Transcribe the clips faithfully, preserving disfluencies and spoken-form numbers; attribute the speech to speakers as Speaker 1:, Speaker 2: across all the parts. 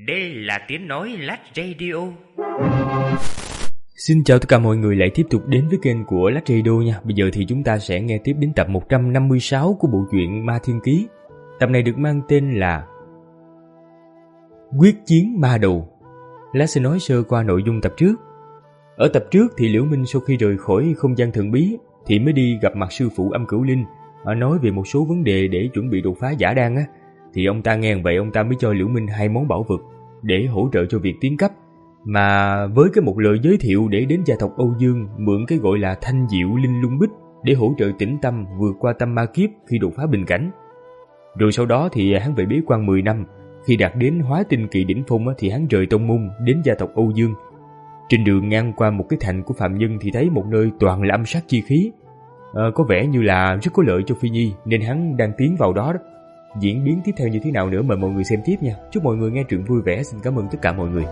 Speaker 1: Đây là tiếng nói Lát Radio.
Speaker 2: Xin chào tất cả mọi người lại tiếp tục đến với kênh của Lát Radio nha. Bây giờ thì chúng ta sẽ nghe tiếp đến tập một trăm năm mươi sáu của bộ truyện Ma Thiên Ký. Tập này được mang tên là Quyết Chiến Ma Đầu. Lát sẽ nói sơ qua nội dung tập trước. Ở tập trước thì Liễu Minh sau khi rời khỏi không gian thần bí thì mới đi gặp mặt sư phụ Âm Cửu Linh, nói về một số vấn đề để chuẩn bị đột phá giả đan á. Thì ông ta nghe vậy ông ta mới cho Liễu Minh hai món bảo vật để hỗ trợ cho việc tiến cấp, mà với cái một lời giới thiệu để đến gia tộc Âu Dương mượn cái gọi là Thanh Diệu Linh Lung Bích để hỗ trợ tĩnh tâm vượt qua tâm ma kiếp khi đột phá bình cảnh. Rồi sau đó thì hắn về bế quan mười năm, khi đạt đến hóa tinh kỳ đỉnh phong thì hắn rời tông môn đến gia tộc Âu Dương. Trên đường ngang qua một cái thành của phạm nhân thì thấy một nơi toàn là âm sát chi khí, à, có vẻ như là rất có lợi cho Phi Nhi nên hắn đang tiến vào đó đó. Diễn biến tiếp theo như thế nào nữa mời mọi người xem tiếp nha. Chúc mọi người nghe truyện vui vẻ. Xin cảm ơn tất cả mọi người.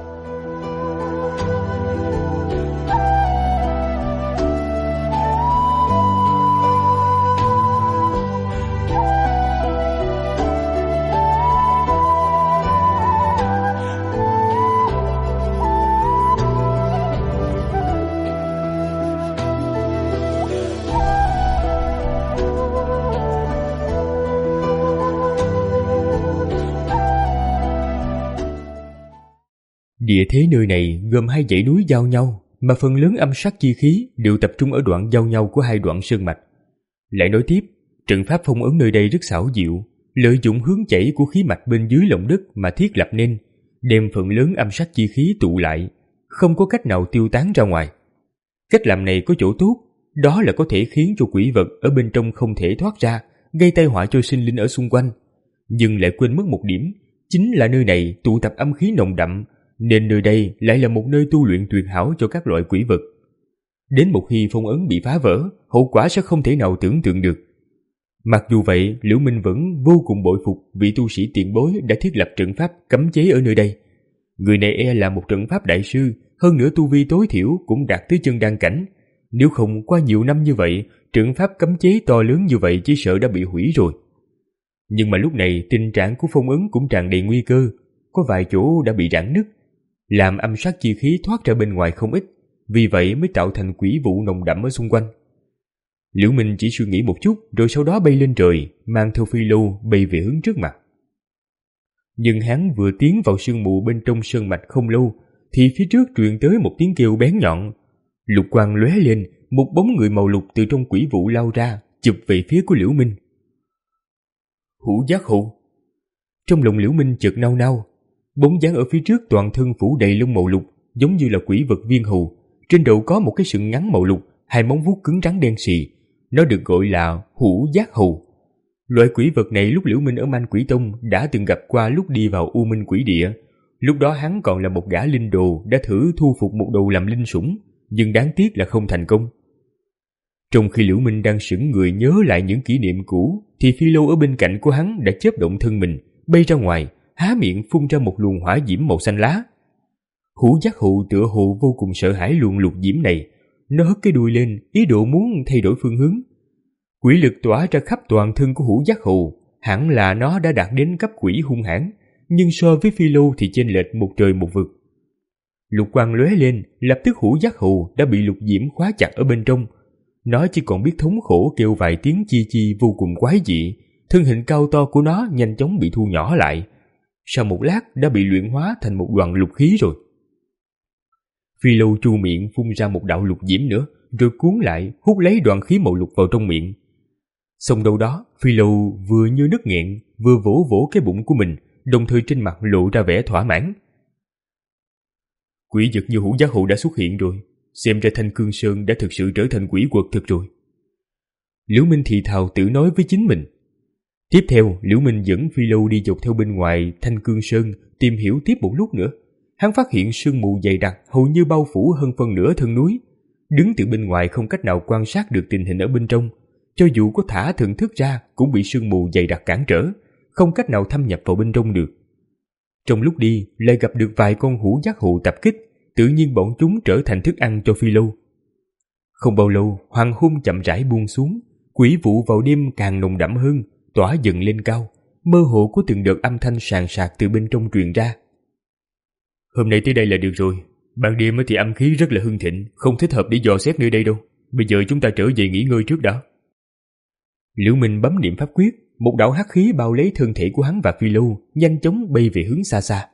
Speaker 2: Địa thế nơi này gồm hai dãy núi giao nhau, mà phần lớn âm sát chi khí đều tập trung ở đoạn giao nhau của hai đoạn sơn mạch. Lại nói tiếp, trận pháp phong ấn nơi đây rất xảo diệu, lợi dụng hướng chảy của khí mạch bên dưới lòng đất mà thiết lập nên, đem phần lớn âm sát chi khí tụ lại, không có cách nào tiêu tán ra ngoài. Cách làm này có chỗ tốt, đó là có thể khiến cho quỷ vật ở bên trong không thể thoát ra, gây tai họa cho sinh linh ở xung quanh. Nhưng lại quên mất một điểm, chính là nơi này tụ tập âm khí nồng đậm, nên nơi đây lại là một nơi tu luyện tuyệt hảo cho các loại quỷ vật. Đến một khi phong ấn bị phá vỡ, hậu quả sẽ không thể nào tưởng tượng được. Mặc dù vậy, Liễu Minh vẫn vô cùng bội phục vị tu sĩ tiền bối đã thiết lập trận pháp cấm chế ở nơi đây. Người này e là một trận pháp đại sư, hơn nữa tu vi tối thiểu cũng đạt tới chân đan cảnh. Nếu không qua nhiều năm như vậy, trận pháp cấm chế to lớn như vậy chỉ sợ đã bị hủy rồi. Nhưng mà lúc này tình trạng của phong ấn cũng tràn đầy nguy cơ, có vài chỗ đã bị rạn nứt, làm âm sát chi khí thoát ra bên ngoài không ít, vì vậy mới tạo thành quỷ vụ nồng đậm ở xung quanh. Liễu Minh chỉ suy nghĩ một chút rồi sau đó bay lên trời, mang theo phi lô bay về hướng trước mặt. Nhưng hắn vừa tiến vào sương mù bên trong sơn mạch không lâu thì phía trước truyền tới một tiếng kêu bén nhọn. Lục quang lóe lên, một bóng người màu lục từ trong quỷ vụ lao ra, chụp về phía của Liễu Minh. Hữu Giác Hụ. Trong lòng Liễu Minh chợt nao nao. Bóng dáng ở phía trước toàn thân phủ đầy lông màu lục, giống như là quỷ vật viên hầu. Trên đầu có một cái sừng ngắn màu lục, hai móng vuốt cứng rắn đen xì. Nó được gọi là Hữu Giác Hầu. Loại quỷ vật này lúc Liễu Minh ở Man Quỷ Tông đã từng gặp qua lúc đi vào U Minh Quỷ Địa. Lúc đó hắn còn là một gã linh đồ đã thử thu phục một đầu làm linh sủng, nhưng đáng tiếc là không thành công. Trong khi Liễu Minh đang sững người nhớ lại những kỷ niệm cũ, thì phi lô ở bên cạnh của hắn đã chớp động thân mình, bay ra ngoài, há miệng phun ra một luồng hỏa diễm màu xanh lá. Hữu Giác Hụ tựa hồ vô cùng sợ hãi luồng lục diễm này, nó hất cái đuôi lên, ý đồ muốn thay đổi phương hướng. Quỷ lực tỏa ra khắp toàn thân của Hữu Giác Hụ, hẳn là nó đã đạt đến cấp quỷ hung hãn, nhưng so với phi lô thì chênh lệch một trời một vực. Lục quang lóe lên, lập tức Hữu Giác Hụ đã bị lục diễm khóa chặt ở bên trong. Nó chỉ còn biết thống khổ kêu vài tiếng chi chi vô cùng quái dị, thân hình cao to của nó nhanh chóng bị thu nhỏ lại. Sau một lát đã bị luyện hóa thành một đoàn lục khí rồi. Phi lô chu miệng phun ra một đạo lục diễm nữa, rồi cuốn lại hút lấy đoàn khí màu lục vào trong miệng. Xong đâu đó, Phi lô vừa như nứt nghẹn, vừa vỗ vỗ cái bụng của mình, đồng thời trên mặt lộ ra vẻ thỏa mãn. Quỷ vật như Hữu Giác Hụ đã xuất hiện rồi, xem ra Thanh Cương Sơn đã thực sự trở thành quỷ quật thực rồi. Liễu Minh thì thào tự nói với chính mình. Tiếp theo, Liễu Minh dẫn phi lô đi dọc theo bên ngoài Thanh Cương Sơn tìm hiểu tiếp một lúc nữa. Hắn phát hiện sương mù dày đặc hầu như bao phủ hơn phân nửa thân núi. Đứng từ bên ngoài không cách nào quan sát được tình hình ở bên trong. Cho dù có thả thần thức ra cũng bị sương mù dày đặc cản trở, không cách nào thâm nhập vào bên trong được. Trong lúc đi, lại gặp được vài con Hữu Giác Hụ tập kích, tự nhiên bọn chúng trở thành thức ăn cho phi lô. Không bao lâu, hoàng hôn chậm rãi buông xuống, quỷ vụ vào đêm càng nồng đậm hơn, tỏa dần lên cao, mơ hồ có từng đợt âm thanh sàn sạc từ bên trong truyền ra. Hôm nay tới đây là được rồi. Ban đêm thì âm khí rất là hưng thịnh, không thích hợp để dò xét nơi đây đâu. Bây giờ chúng ta trở về nghỉ ngơi trước đã. Liễu Minh bấm niệm pháp quyết, một đạo hắc khí bao lấy thân thể của hắn và Phi Lâu, nhanh chóng bay về hướng xa xa.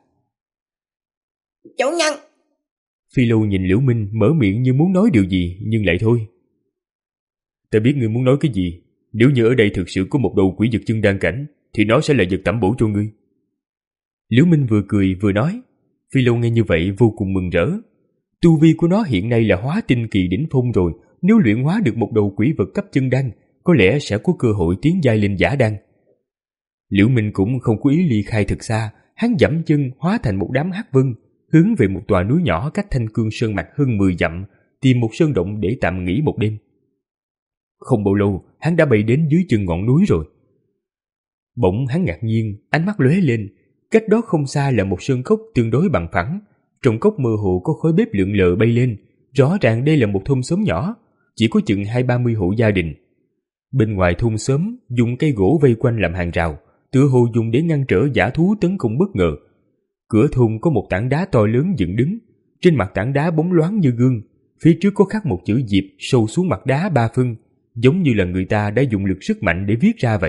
Speaker 3: Chủ nhân!
Speaker 2: Phi Lâu nhìn Liễu Minh mở miệng như muốn nói điều gì nhưng lại thôi. Ta biết ngươi muốn nói cái gì. Nếu như ở đây thực sự có một đầu quỷ vật chân đan cảnh thì nó sẽ là vật tẩm bổ cho ngươi. Liễu Minh vừa cười vừa nói. Phi Lâu nghe như vậy vô cùng mừng rỡ. Tu vi của nó hiện nay là hóa tinh kỳ đỉnh phong rồi. Nếu luyện hóa được một đầu quỷ vật cấp chân đan, có lẽ sẽ có cơ hội tiến giai lên giả đan. Liễu Minh cũng không có ý ly khai thực xa. Hắn dẫm chân hóa thành một đám hắc vân, hướng về một tòa núi nhỏ cách Thanh Cương Sơn mạch hơn mười dặm, tìm một sơn động để tạm nghỉ một đêm. Không bao lâu, hắn đã bay đến dưới chân ngọn núi rồi. Bỗng hắn ngạc nhiên, ánh mắt lóe lên. Cách đó không xa là một sơn cốc tương đối bằng phẳng. Trong cốc mơ hồ có khói bếp lượn lờ bay lên. Rõ ràng đây là một thôn xóm nhỏ, chỉ có chừng hai ba mươi hộ gia đình. Bên ngoài thôn xóm dùng cây gỗ vây quanh làm hàng rào, tựa hồ dùng để ngăn trở dã thú tấn công bất ngờ. Cửa thôn có một tảng đá to lớn dựng đứng, trên mặt tảng đá bóng loáng như gương, phía trước có khắc một chữ Diệp sâu xuống mặt đá ba phân, giống như là người ta đã dùng lực sức mạnh để viết ra vậy.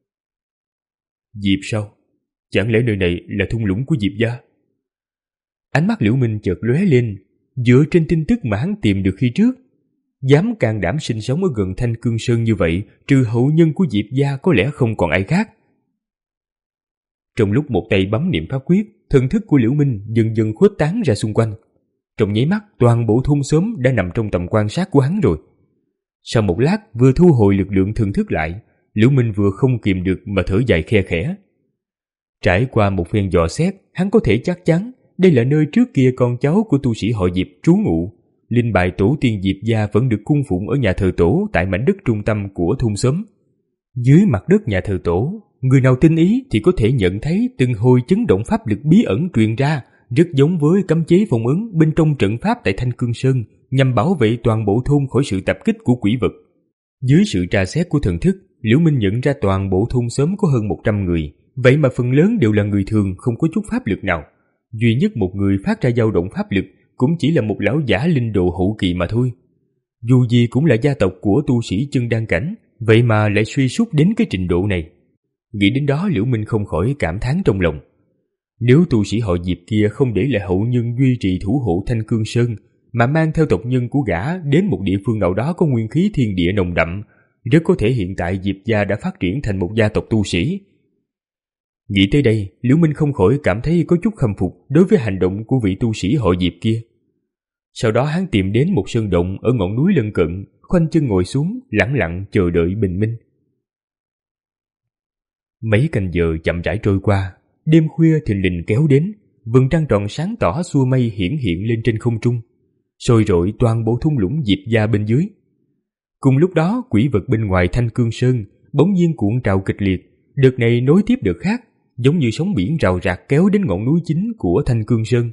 Speaker 2: Diệp sao? Chẳng lẽ nơi này là thung lũng của Diệp gia? Ánh mắt Liễu Minh chợt lóe lên, dựa trên tin tức mà hắn tìm được khi trước. Dám can đảm sinh sống ở gần Thanh Cương Sơn như vậy, trừ hậu nhân của Diệp gia có lẽ không còn ai khác. Trong lúc một tay bấm niệm pháp quyết, thần thức của Liễu Minh dần dần khuếch tán ra xung quanh. Trong nháy mắt, toàn bộ thôn xóm đã nằm trong tầm quan sát của hắn rồi. Sau một lát, vừa thu hồi lực lượng thần thức lại, Liễu Minh vừa không kìm được mà thở dài khe khẽ. Trải qua một phen dò xét, hắn có thể chắc chắn đây là nơi trước kia con cháu của tu sĩ họ Diệp trú ngụ. Linh bài tổ tiên Diệp gia vẫn được cung phụng ở nhà thờ tổ tại mảnh đất trung tâm của thôn xóm. Dưới mặt đất nhà thờ tổ, người nào tinh ý thì có thể nhận thấy từng hồi chấn động pháp lực bí ẩn truyền ra, rất giống với cấm chế phong ấn bên trong trận pháp tại Thanh Cương Sơn, nhằm bảo vệ toàn bộ thôn khỏi sự tập kích của quỷ vật. Dưới sự tra xét của thần thức, Liễu Minh nhận ra toàn bộ thôn xóm có hơn một trăm người, vậy mà phần lớn đều là người thường không có chút pháp lực nào. Duy nhất một người phát ra dao động pháp lực cũng chỉ là một lão giả linh độ hậu kỳ mà thôi. Dù gì cũng là gia tộc của tu sĩ chân đan cảnh, vậy mà lại suy sút đến cái trình độ này. Nghĩ đến đó, Liễu Minh không khỏi cảm thán trong lòng. Nếu tu sĩ họ Diệp kia không để lại hậu nhân duy trì thủ hộ Thanh Cương Sơn, mà mang theo tộc nhân của gã đến một địa phương nào đó có nguyên khí thiên địa nồng đậm, rất có thể hiện tại Diệp gia đã phát triển thành một gia tộc tu sĩ. Nghĩ tới đây, Liễu Minh không khỏi cảm thấy có chút khâm phục đối với hành động của vị tu sĩ họ Diệp kia. Sau đó hắn tìm đến một sơn động ở ngọn núi lân cận, khoanh chân ngồi xuống, lẳng lặng chờ đợi bình minh. Mấy canh giờ chậm rãi trôi qua, đêm khuya thình lình kéo đến, vầng trăng tròn sáng tỏ xua mây hiển hiện lên trên không trung, sôi rọi toàn bộ thung lũng Diệp gia bên dưới. Cùng lúc đó, quỷ vật bên ngoài Thanh Cương Sơn bỗng nhiên cuộn trào kịch liệt, đợt này nối tiếp đợt khác, giống như sóng biển rào rạc kéo đến ngọn núi chính của Thanh Cương Sơn.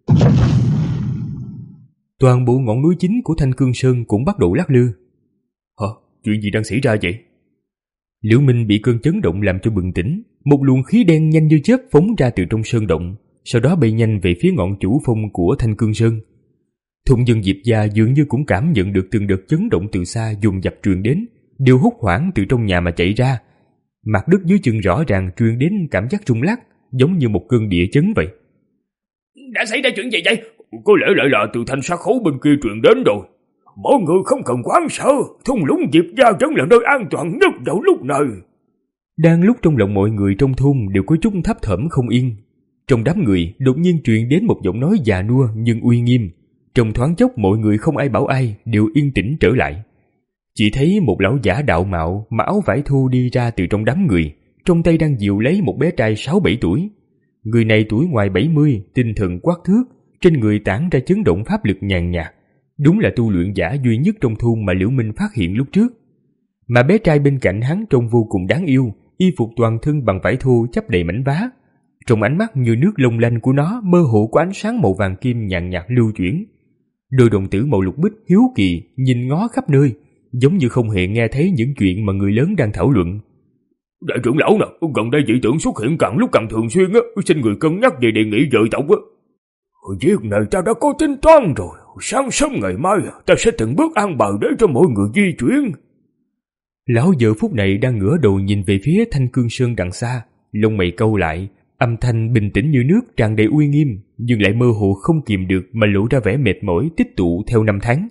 Speaker 2: Toàn bộ ngọn núi chính của Thanh Cương Sơn cũng bắt đầu lắc lư. Hả? Chuyện gì đang xảy ra vậy? Liễu Minh bị cơn chấn động làm cho bừng tỉnh, một luồng khí đen nhanh như chớp phóng ra từ trong sơn động, sau đó bay nhanh về phía ngọn chủ phong của Thanh Cương Sơn. Thôn dân Diệp gia dường như cũng cảm nhận được từng đợt chấn động từ xa dồn dập truyền đến, đều hốt hoảng từ trong nhà mà chạy ra. Mặt đất dưới chân rõ ràng truyền đến cảm giác rung lắc, giống như một cơn địa chấn vậy.
Speaker 4: Đã xảy ra chuyện gì vậy? Có lẽ lại là từ thanh sát khấu bên kia truyền đến rồi. Mọi người không cần quá sợ, thung lũng Diệp gia vẫn là nơi an toàn nhất vào lúc này.
Speaker 2: Đang lúc trong lòng mọi người trong thôn đều có chút thấp thỏm không yên, trong đám người đột nhiên truyền đến một giọng nói già nua nhưng uy nghiêm. Trong thoáng chốc mọi người không ai bảo ai, đều yên tĩnh trở lại. Chỉ thấy một lão giả đạo mạo mà áo vải thô đi ra từ trong đám người, trong tay đang dìu lấy một bé trai sáu bảy tuổi. Người này tuổi ngoài bảy mươi, tinh thần quắc thước, trên người tản ra chấn động pháp lực nhàn nhạt. Đúng là tu luyện giả duy nhất trong thôn mà Liễu Minh phát hiện lúc trước. Mà bé trai bên cạnh hắn trông vô cùng đáng yêu, y phục toàn thân bằng vải thô chắp đầy mảnh vá. Trong ánh mắt như nước long lanh của nó mơ hồ có ánh sáng màu vàng kim nhàn nhạt lưu chuyển. Đôi đồng tử màu lục bích hiếu kỳ nhìn ngó khắp nơi, giống như không hề nghe thấy những chuyện mà người lớn đang thảo luận.
Speaker 4: Đại trưởng lão nè, gần đây dị tượng xuất hiện càng lúc càng thường xuyên á, xin người cân nhắc về đề nghị dời tộc á. Việc này ta đã có tính toán rồi. Sáng sớm ngày mai ta sẽ từng bước an bài để cho mọi người di chuyển.
Speaker 2: Lão giờ phút này đang ngửa đầu nhìn về phía Thanh Cương Sơn đằng xa, lông mày cau lại, âm thanh bình tĩnh như nước, tràn đầy uy nghiêm, nhưng lại mơ hồ không kìm được mà lộ ra vẻ mệt mỏi tích tụ theo năm tháng.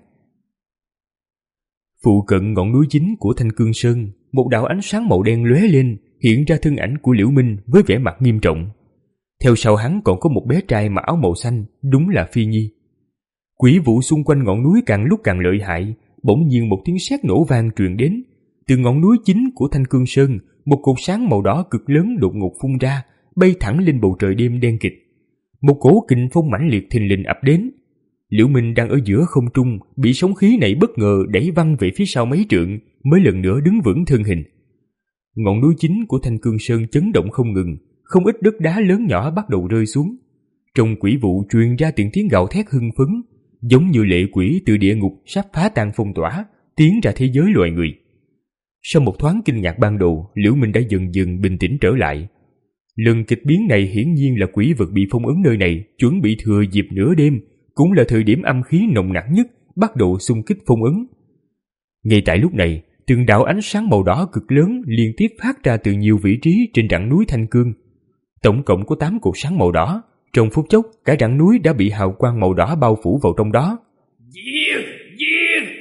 Speaker 2: Phụ cận ngọn núi chính của Thanh Cương Sơn, một đạo ánh sáng màu đen lóe lên, hiện ra thân ảnh của Liễu Minh với vẻ mặt nghiêm trọng. Theo sau hắn còn có một bé trai mặc áo màu xanh, đúng là Phi Nhi. Quỷ vụ xung quanh ngọn núi càng lúc càng lợi hại, bỗng nhiên một tiếng sét nổ vang truyền đến. Từ ngọn núi chính của Thanh Cương Sơn, một cột sáng màu đỏ cực lớn đột ngột phun ra, bay thẳng lên bầu trời đêm đen kịt. Một cỗ kình phong mãnh liệt thình lình ập đến. Liễu Minh đang ở giữa không trung, bị sóng khí này bất ngờ đẩy văng về phía sau mấy trượng, mới lần nữa đứng vững thân hình. Ngọn núi chính của Thanh Cương Sơn chấn động không ngừng, không ít đất đá lớn nhỏ bắt đầu rơi xuống. Trong quỷ vụ truyền ra tiếng tiếng gào thét hưng phấn, giống như lệ quỷ từ địa ngục sắp phá tan phong tỏa, tiến ra thế giới loài người. Sau một thoáng kinh ngạc ban đầu, Liễu Minh đã dần dần bình tĩnh trở lại. Lần kịch biến này hiển nhiên là quỷ vật bị phong ấn nơi này chuẩn bị thừa dịp nửa đêm, cũng là thời điểm âm khí nồng nặc nhất, bắt đầu xung kích phong ấn. Ngay tại lúc này, từng đạo ánh sáng màu đỏ cực lớn liên tiếp phát ra từ nhiều vị trí trên rặng núi Thanh Cương. Tổng cộng có tám cột sáng màu đỏ, trong phút chốc cả rặng núi đã bị hào quang màu đỏ bao phủ vào trong đó.
Speaker 4: Giết, giết,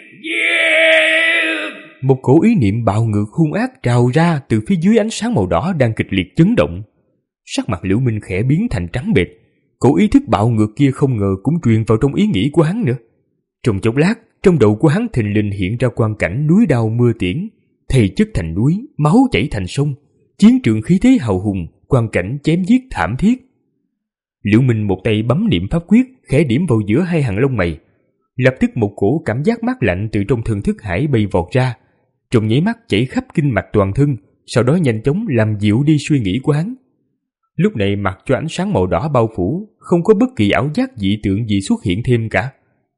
Speaker 4: giết!
Speaker 2: Một cổ ý niệm bạo ngược hung ác trào ra từ phía dưới ánh sáng màu đỏ đang kịch liệt chấn động. Sắc mặt Liễu Minh khẽ biến thành trắng bệch, cổ ý thức bạo ngược kia không ngờ cũng truyền vào trong ý nghĩ của hắn nữa. Trong chốc lát, trong đầu của hắn thình lình hiện ra quang cảnh núi đao mưa tiễn, thây chất thành núi, máu chảy thành sông, chiến trường khí thế hào hùng, quang cảnh chém giết thảm thiết. Liễu Minh một tay bấm niệm pháp quyết, khẽ điểm vào giữa hai hàng lông mày. Lập tức một cổ cảm giác mát lạnh từ trong thần thức hải bay vọt ra, trong nháy mắt chảy khắp kinh mạch toàn thân, sau đó nhanh chóng làm dịu đi suy nghĩ của hắn. Lúc này mặc cho ánh sáng màu đỏ bao phủ, không có bất kỳ ảo giác dị tượng gì xuất hiện thêm cả.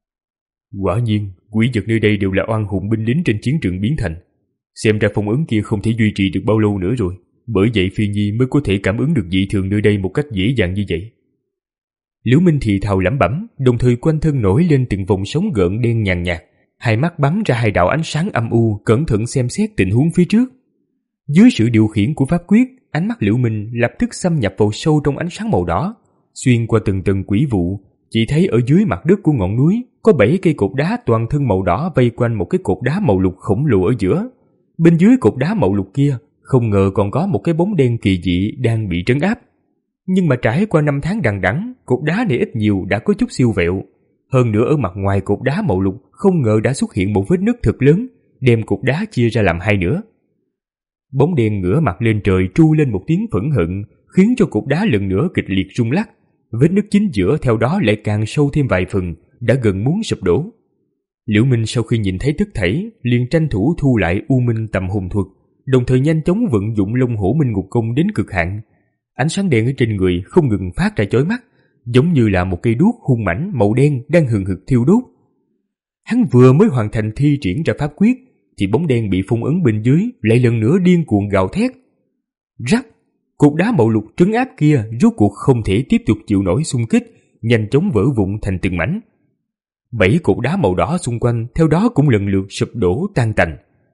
Speaker 2: Quả nhiên, quỷ vật nơi đây đều là oan hùng binh lính trên chiến trường biến thành. Xem ra phong ấn kia không thể duy trì được bao lâu nữa rồi, bởi vậy Phi Nhi mới có thể cảm ứng được dị thường nơi đây một cách dễ dàng như vậy. Liễu Minh thì thào lẩm bẩm, đồng thời quanh thân nổi lên từng vòng sóng gợn đen nhàn nhạt, hai mắt bắn ra hai đạo ánh sáng âm u, cẩn thận xem xét tình huống phía trước. Dưới sự điều khiển của pháp quyết, ánh mắt Liễu Minh lập tức xâm nhập vào sâu trong ánh sáng màu đỏ, xuyên qua từng tầng quỷ vụ, chỉ thấy ở dưới mặt đất của ngọn núi có bảy cây cột đá toàn thân màu đỏ vây quanh một cái cột đá màu lục khổng lồ ở giữa. Bên dưới cột đá màu lục kia, không ngờ còn có một cái bóng đen kỳ dị đang bị trấn áp. Nhưng mà trải qua năm tháng đằng đẵng, cột đá này ít nhiều đã có chút siêu vẹo. Hơn nữa ở mặt ngoài cột đá màu lục không ngờ đã xuất hiện một vết nứt thật lớn, đem cột đá chia ra làm hai nửa. Bóng đen ngửa mặt lên trời tru lên một tiếng phẫn hận, khiến cho cột đá lần nữa kịch liệt rung lắc. Vết nứt chính giữa theo đó lại càng sâu thêm vài phần, đã gần muốn sụp đổ. Liễu Minh sau khi nhìn thấy tất thảy, liền tranh thủ thu lại U Minh Tầm Hồn Thuật, đồng thời nhanh chóng vận dụng Long Hổ Minh Ngục Công đến cực hạn. Ánh sáng đen ở trên người không ngừng phát ra chói mắt, giống như là một cây đuốc hung mãnh màu đen đang hừng hực thiêu đốt. Hắn vừa mới hoàn thành thi triển ra pháp quyết, thì bóng đen bị phong ấn bên dưới lại lần nữa điên cuồng gào thét. Rắc, cột đá màu lục trấn áp kia rốt cuộc không thể tiếp tục chịu nổi xung kích, nhanh chóng vỡ vụn thành từng mảnh. Bảy cột đá màu đỏ xung quanh theo đó cũng lần lượt sụp đổ tan tành.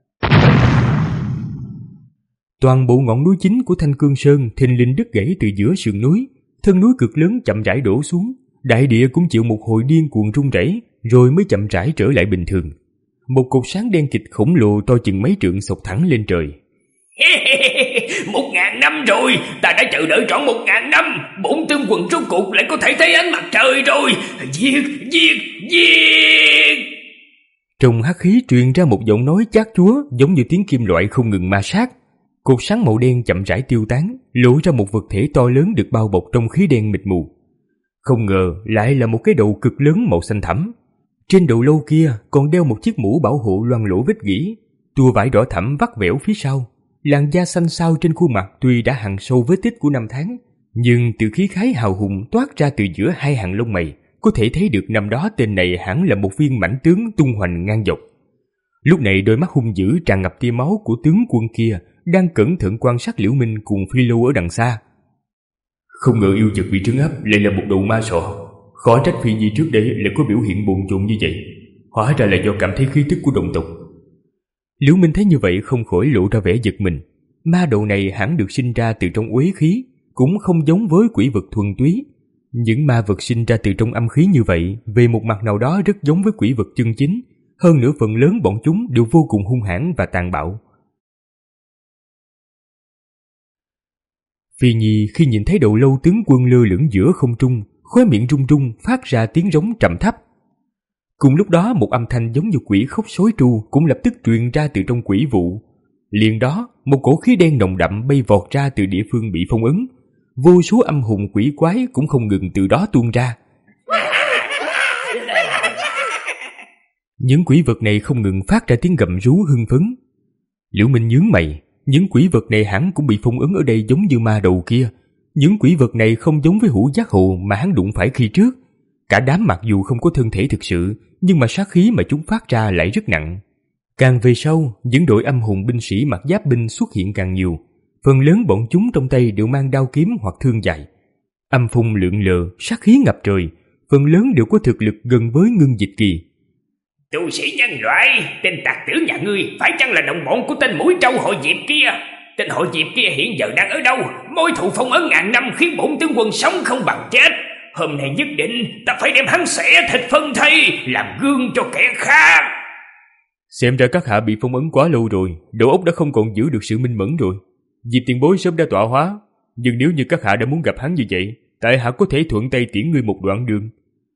Speaker 2: Toàn bộ ngọn núi chính của Thanh Cương Sơn thình lình đứt gãy từ giữa sườn núi, thân núi cực lớn chậm rãi đổ xuống, đại địa cũng chịu một hồi điên cuồng rung rẩy, rồi mới chậm rãi trở lại bình thường. Một cột sáng đen kịt khổng lồ to chừng mấy trượng xộc thẳng lên trời.
Speaker 4: Một ngàn năm rồi, ta đã chờ đợi trọn một ngàn năm, bổn tương quần rốt cuộc lại có thể thấy ánh mặt trời rồi. Giết, giết, giết!
Speaker 2: Trong hắc khí truyền ra một giọng nói chát chúa, giống như tiếng kim loại không ngừng ma sát. Cột sáng màu đen chậm rãi tiêu tán, lộ ra một vật thể to lớn được bao bọc trong khí đen mịt mù. Không ngờ lại là một cái đầu cực lớn màu xanh thẳm. Trên đầu lâu kia còn đeo một chiếc mũ bảo hộ loang lổ vết gỉ, tua vải đỏ thẫm vắt vẻo phía sau. Làn da xanh xao trên khuôn mặt tuy đã hằn sâu vết tích của năm tháng, nhưng từ khí khái hào hùng toát ra từ giữa hai hàng lông mày, có thể thấy được năm đó tên này hẳn là một viên mãnh tướng tung hoành ngang dọc. Lúc này đôi mắt hung dữ tràn ngập tia máu của tướng quân kia đang cẩn thận quan sát Liễu Minh cùng Phi Lâu ở đằng xa. Không ngờ yêu vật bị trấn áp lại là một đầu ma sọ, Khó trách Phi Nhi trước đây lại có biểu hiện bồn chồn như vậy. Hóa ra là do cảm thấy khí tức của đồng tộc. Liễu Minh thấy như vậy không khỏi lộ ra vẻ giật mình. Ma đầu này hẳn được sinh ra từ trong uế khí, cũng không giống với quỷ vật thuần túy. Những ma vật sinh ra từ trong âm khí như vậy, về một mặt nào đó rất giống với quỷ vật chân chính. Hơn nữa phần lớn bọn chúng đều vô cùng hung hãn và tàn bạo. Phi Nhi khi nhìn thấy Đầu Lâu tướng quân lơ lửng giữa không trung, khóe miệng run run phát ra tiếng rống trầm thấp. Cùng lúc đó một âm thanh giống như quỷ khóc sói tru cũng lập tức truyền ra từ trong quỷ vụ. Liền đó một cổ khí đen nồng đậm bay vọt ra từ địa phương bị phong ấn. Vô số âm hồn quỷ quái cũng không ngừng từ đó tuôn ra. Những quỷ vật này không ngừng phát ra tiếng gầm rú hưng phấn. Liễu Minh nhướng mày, những quỷ vật này hẳn cũng bị phong ấn ở đây giống như ma đầu kia. Những quỷ vật này không giống với hữu giác hồ mà hắn đụng phải khi trước. Cả đám mặc dù không có thân thể thực sự, nhưng mà sát khí mà chúng phát ra lại rất nặng. Càng về sau, những đội âm hồn binh sĩ mặc giáp binh xuất hiện càng nhiều. Phần lớn bọn chúng trong tay đều mang đao kiếm hoặc thương dài. Âm phong lượn lờ, sát khí ngập trời, phần lớn đều có thực lực gần với Ngưng Dịch Kỳ.
Speaker 4: Tu sĩ nhân loại, tên tặc tử nhà ngươi phải chăng là đồng bọn của tên mũi trâu hội Diệp kia? Tên hội Diệp kia hiện giờ đang ở đâu? Mối thù phong ấn ngàn năm khiến bổn tướng quân sống không bằng chết. Hôm nay nhất định ta phải đem hắn xẻ thịt phân thây, làm gương cho kẻ khác.
Speaker 2: Xem ra các hạ bị phong ấn quá lâu rồi, đầu óc đã không còn giữ được sự minh mẫn rồi. Diệp tiền bối sớm đã tọa hóa, nhưng nếu như các hạ đã muốn gặp hắn như vậy, tại hạ có thể thuận tay tiễn ngươi một đoạn đường.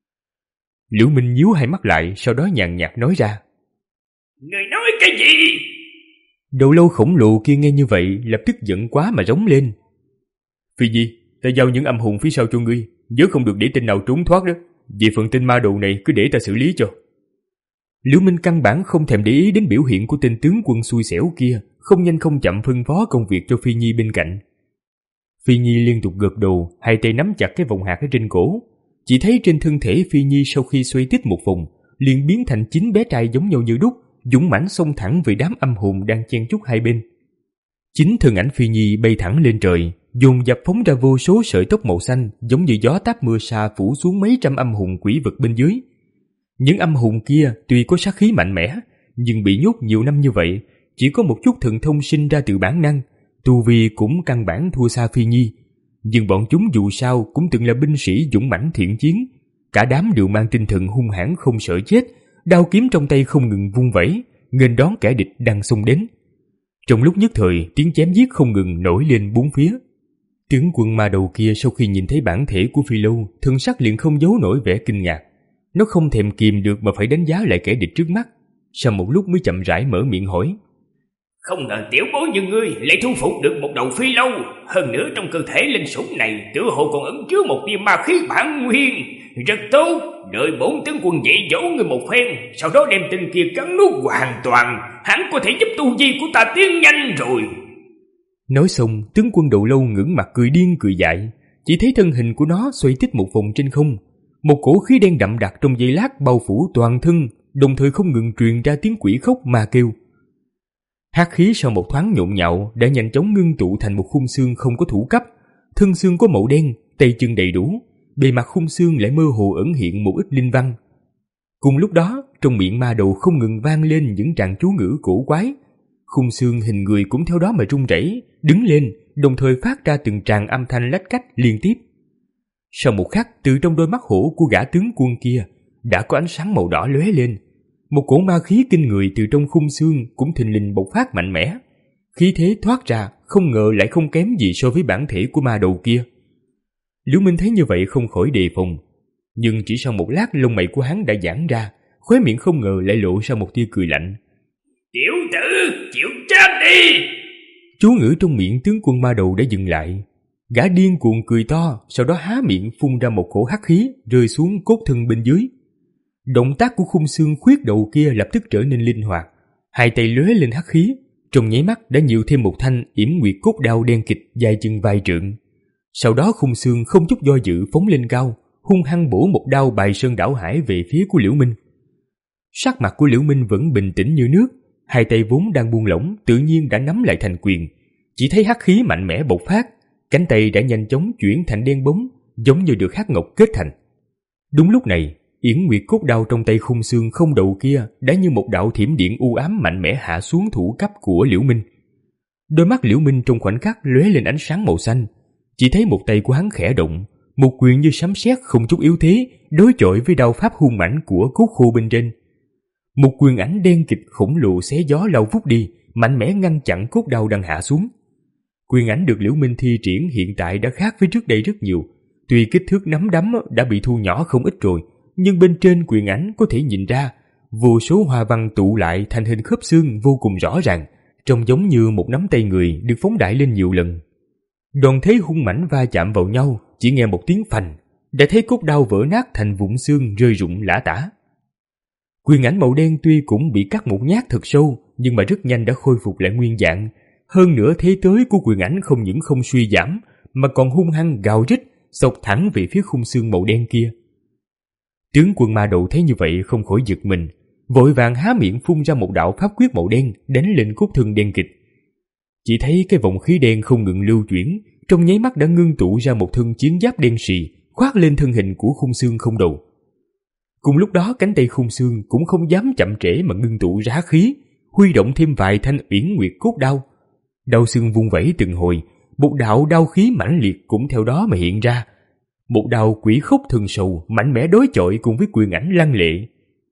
Speaker 2: Liễu Minh nhíu hai mắt lại, sau đó nhàn nhạt nói ra.
Speaker 4: Người nói cái gì?
Speaker 2: Đầu Lâu khổng lồ kia nghe như vậy, lập tức giận quá mà rống lên. Phi Nhi, ta giao những âm hồn phía sau cho ngươi, nhớ không được để tên nào trốn thoát đó. Về phần tên ma đầu này cứ để ta xử lý cho. Liễu Minh căn bản không thèm để ý đến biểu hiện của tên tướng quân xui xẻo kia, không nhanh không chậm phân phó công việc cho Phi Nhi bên cạnh. Phi Nhi liên tục gật đầu, hai tay nắm chặt cái vòng hạt ở trên cổ. Chỉ thấy trên thân thể Phi Nhi sau khi xoay tít một vòng, liền biến thành chín bé trai giống nhau như đúc, dũng mãnh xông thẳng về đám âm hồn đang chen chúc hai bên. Chính thân ảnh Phi Nhi bay thẳng lên trời, dồn dập phóng ra vô số sợi tóc màu xanh, giống như gió táp mưa sa phủ xuống mấy trăm âm hồn quỷ vật bên dưới. Những âm hồn kia tuy có sát khí mạnh mẽ, nhưng bị nhốt nhiều năm như vậy, chỉ có một chút thần thông sinh ra từ bản năng, tu vi cũng căn bản thua xa Phi Nhi. Nhưng bọn chúng dù sao cũng từng là binh sĩ dũng mãnh thiện chiến, cả đám đều mang tinh thần hung hãn không sợ chết, đao kiếm trong tay không ngừng vung vẩy, nghênh đón kẻ địch đang xông đến. Trong lúc nhất thời, tiếng chém giết không ngừng nổi lên bốn phía. Tướng quân ma đầu kia sau khi nhìn thấy bản thể của Phi Lâu, thân sắc liền không giấu nổi vẻ kinh ngạc. Nó không thèm kìm được mà phải đánh giá lại kẻ địch trước mắt. Sau một lúc mới chậm rãi mở miệng hỏi.
Speaker 4: Không ngờ tiểu bối như ngươi lại thu phục được một đầu Phi Lâu. Hơn nữa trong cơ thể linh sủng này tựa hồ còn ẩn chứa một tia ma khí bản nguyên. Rất tốt, đợi bổn tướng quân dạy dỗ ngươi một phen, sau đó đem tên kia cắn nuốt hoàn toàn, hắn có thể giúp tu vi của ta tiến nhanh rồi.
Speaker 2: Nói xong, tướng quân Đầu Lâu ngẩng mặt cười điên cười dại. Chỉ thấy thân hình của nó xoay tít một vòng trên không, một cổ khí đen đậm đặc trong giây lát bao phủ toàn thân, đồng thời không ngừng truyền ra tiếng quỷ khóc ma kêu. Hắc khí sau một thoáng nhộn nhạo đã nhanh chóng ngưng tụ thành một khung xương không có thủ cấp. Thân xương có màu đen, tay chân đầy đủ, bề mặt khung xương lại mơ hồ ẩn hiện một ít linh văn. Cùng lúc đó, trong miệng ma đầu không ngừng vang lên những tràng chú ngữ cổ quái. Khung xương hình người cũng theo đó mà rung rẩy, đứng lên, đồng thời phát ra từng tràng âm thanh lách cách liên tiếp. Sau một khắc, từ trong đôi mắt hổ của gã tướng quân kia đã có ánh sáng màu đỏ lóe lên. Một cổ ma khí kinh người từ trong khung xương cũng thình lình bộc phát mạnh mẽ. Khí thế thoát ra không ngờ lại không kém gì so với bản thể của ma đầu kia. Liễu Minh thấy như vậy không khỏi đề phòng, nhưng chỉ sau một lát lông mày của hắn đã giãn ra, khóe miệng không ngờ lại lộ ra một tia cười lạnh.
Speaker 4: Tiểu tử, chịu chết đi!
Speaker 2: Chú ngữ trong miệng tướng quân ma đầu đã dừng lại. Gã điên cuồng cười to, sau đó há miệng phun ra một cổ hắc khí rơi xuống cốt thân bên dưới. Động tác của khung xương khuyết đầu kia lập tức trở nên linh hoạt, hai tay lóe lên hắc khí, trong nháy mắt đã nhiều thêm một thanh yểm nguyệt cốt đao đen kịt dài chừng vài trượng. Sau đó khung xương không chút do dự phóng lên cao, hung hăng bổ một đao bài sơn đảo hải về phía của Liễu Minh. Sắc mặt của Liễu Minh vẫn bình tĩnh như nước, hai tay vốn đang buông lỏng tự nhiên đã nắm lại thành quyền. Chỉ thấy hắc khí mạnh mẽ bộc phát, cánh tay đã nhanh chóng chuyển thành đen bóng, giống như được hắc ngọc kết thành. Đúng lúc này, yển nguyệt cốt đao trong tay khung xương không đầu kia đã như một đạo thiểm điện u ám mạnh mẽ hạ xuống thủ cấp của Liễu Minh. Đôi mắt Liễu Minh trong khoảnh khắc lóe lên ánh sáng màu xanh, chỉ thấy một tay của hắn khẽ động, một quyền như sấm sét không chút yếu thế đối chọi với đao pháp hung mãnh của cốt khô bên trên. Một quyền ảnh đen kịch khổng lồ xé gió lao vút đi, mạnh mẽ ngăn chặn cốt đao đang hạ xuống. Quyền ảnh được Liễu Minh thi triển hiện tại đã khác với trước đây rất nhiều. Tuy kích thước nắm đấm đã bị thu nhỏ không ít rồi, nhưng bên trên quyền ảnh có thể nhìn ra vô số hoa văn tụ lại thành hình khớp xương vô cùng rõ ràng, trông giống như một nắm tay người được phóng đại lên nhiều lần. Đoàn thế hung mãnh va chạm vào nhau, chỉ nghe một tiếng phành, đã thấy cốt đao vỡ nát thành vụn xương rơi rụng lả tả. Quyền ảnh màu đen tuy cũng bị cắt một nhát thật sâu, nhưng mà rất nhanh đã khôi phục lại nguyên dạng. Hơn nữa thế tới của quyền ảnh không những không suy giảm, mà còn hung hăng gào rít, xộc thẳng về phía khung xương màu đen kia. Tướng quân Ma Đầu thấy như vậy không khỏi giật mình, vội vàng há miệng phun ra một đạo pháp quyết màu đen đánh lên cốt thương đen kịch. Chỉ thấy cái vòng khí đen không ngừng lưu chuyển, trong nháy mắt đã ngưng tụ ra một thân chiến giáp đen sì khoác lên thân hình của khung xương không đầu. Cùng lúc đó cánh tay khung xương cũng không dám chậm trễ mà ngưng tụ ra khí, huy động thêm vài thanh uyển nguyệt cốt đao. Đao xương vung vẩy từng hồi, một đạo đao khí mãnh liệt cũng theo đó mà hiện ra. Một đạo quỷ khốc thường sầu mạnh mẽ đối chọi cùng với quyền ảnh lăng lệ.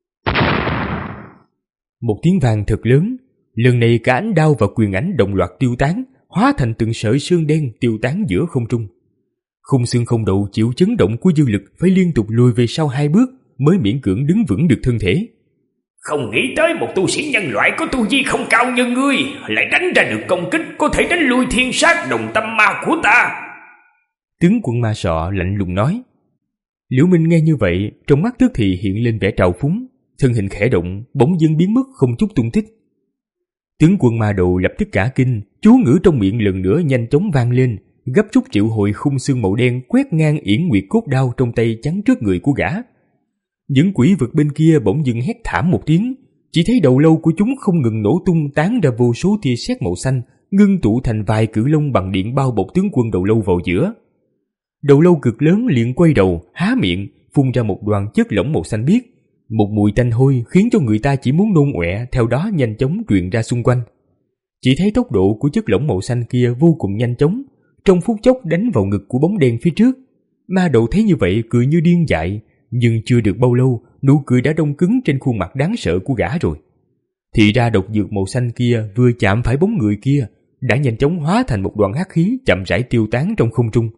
Speaker 2: Một tiếng vang thật lớn, lần này cả ánh đao và quyền ảnh đồng loạt tiêu tán, hóa thành từng sợi xương đen tiêu tán giữa không trung. Khung xương không đầu chịu chấn động của dư lực phải liên tục lùi về sau hai bước mới miễn cưỡng đứng vững được thân thể.
Speaker 4: Không nghĩ tới một tu sĩ nhân loại có tu vi không cao như ngươi lại đánh ra được công kích có thể đánh lui thiên sát đồng tâm ma của ta.
Speaker 2: Tướng quân Ma Sọ lạnh lùng nói. Liễu Minh nghe như vậy, trong mắt tức thì hiện lên vẻ trào phúng, thân hình khẽ động, bỗng dưng biến mất không chút tung tích. Tướng quân Ma Đầu lập tức cả kinh, chú ngữ trong miệng lần nữa nhanh chóng vang lên, gấp rút triệu hồi khung xương màu đen quét ngang yển nguyệt cốt đao trong tay chắn trước người của gã. Những quỷ vực bên kia bỗng dưng hét thảm một tiếng, chỉ thấy đầu lâu của chúng không ngừng nổ tung tán ra vô số tia sét màu xanh, ngưng tụ thành vài cự long bằng điện bao bọc tướng quân đầu lâu vào giữa. Đầu lâu cực lớn liền quay đầu, há miệng, phun ra một đoàn chất lỏng màu xanh biếc. Một mùi tanh hôi khiến cho người ta chỉ muốn nôn ọe, theo đó nhanh chóng truyền ra xung quanh. Chỉ thấy tốc độ của chất lỏng màu xanh kia vô cùng nhanh chóng, trong phút chốc đánh vào ngực của bóng đen phía trước. Ma Đầu thấy như vậy cười như điên dại, nhưng chưa được bao lâu, nụ cười đã đông cứng trên khuôn mặt đáng sợ của gã rồi. Thì ra độc dược màu xanh kia vừa chạm phải bóng người kia, đã nhanh chóng hóa thành một đoàn hắc khí chậm rãi tiêu tán trong không trung.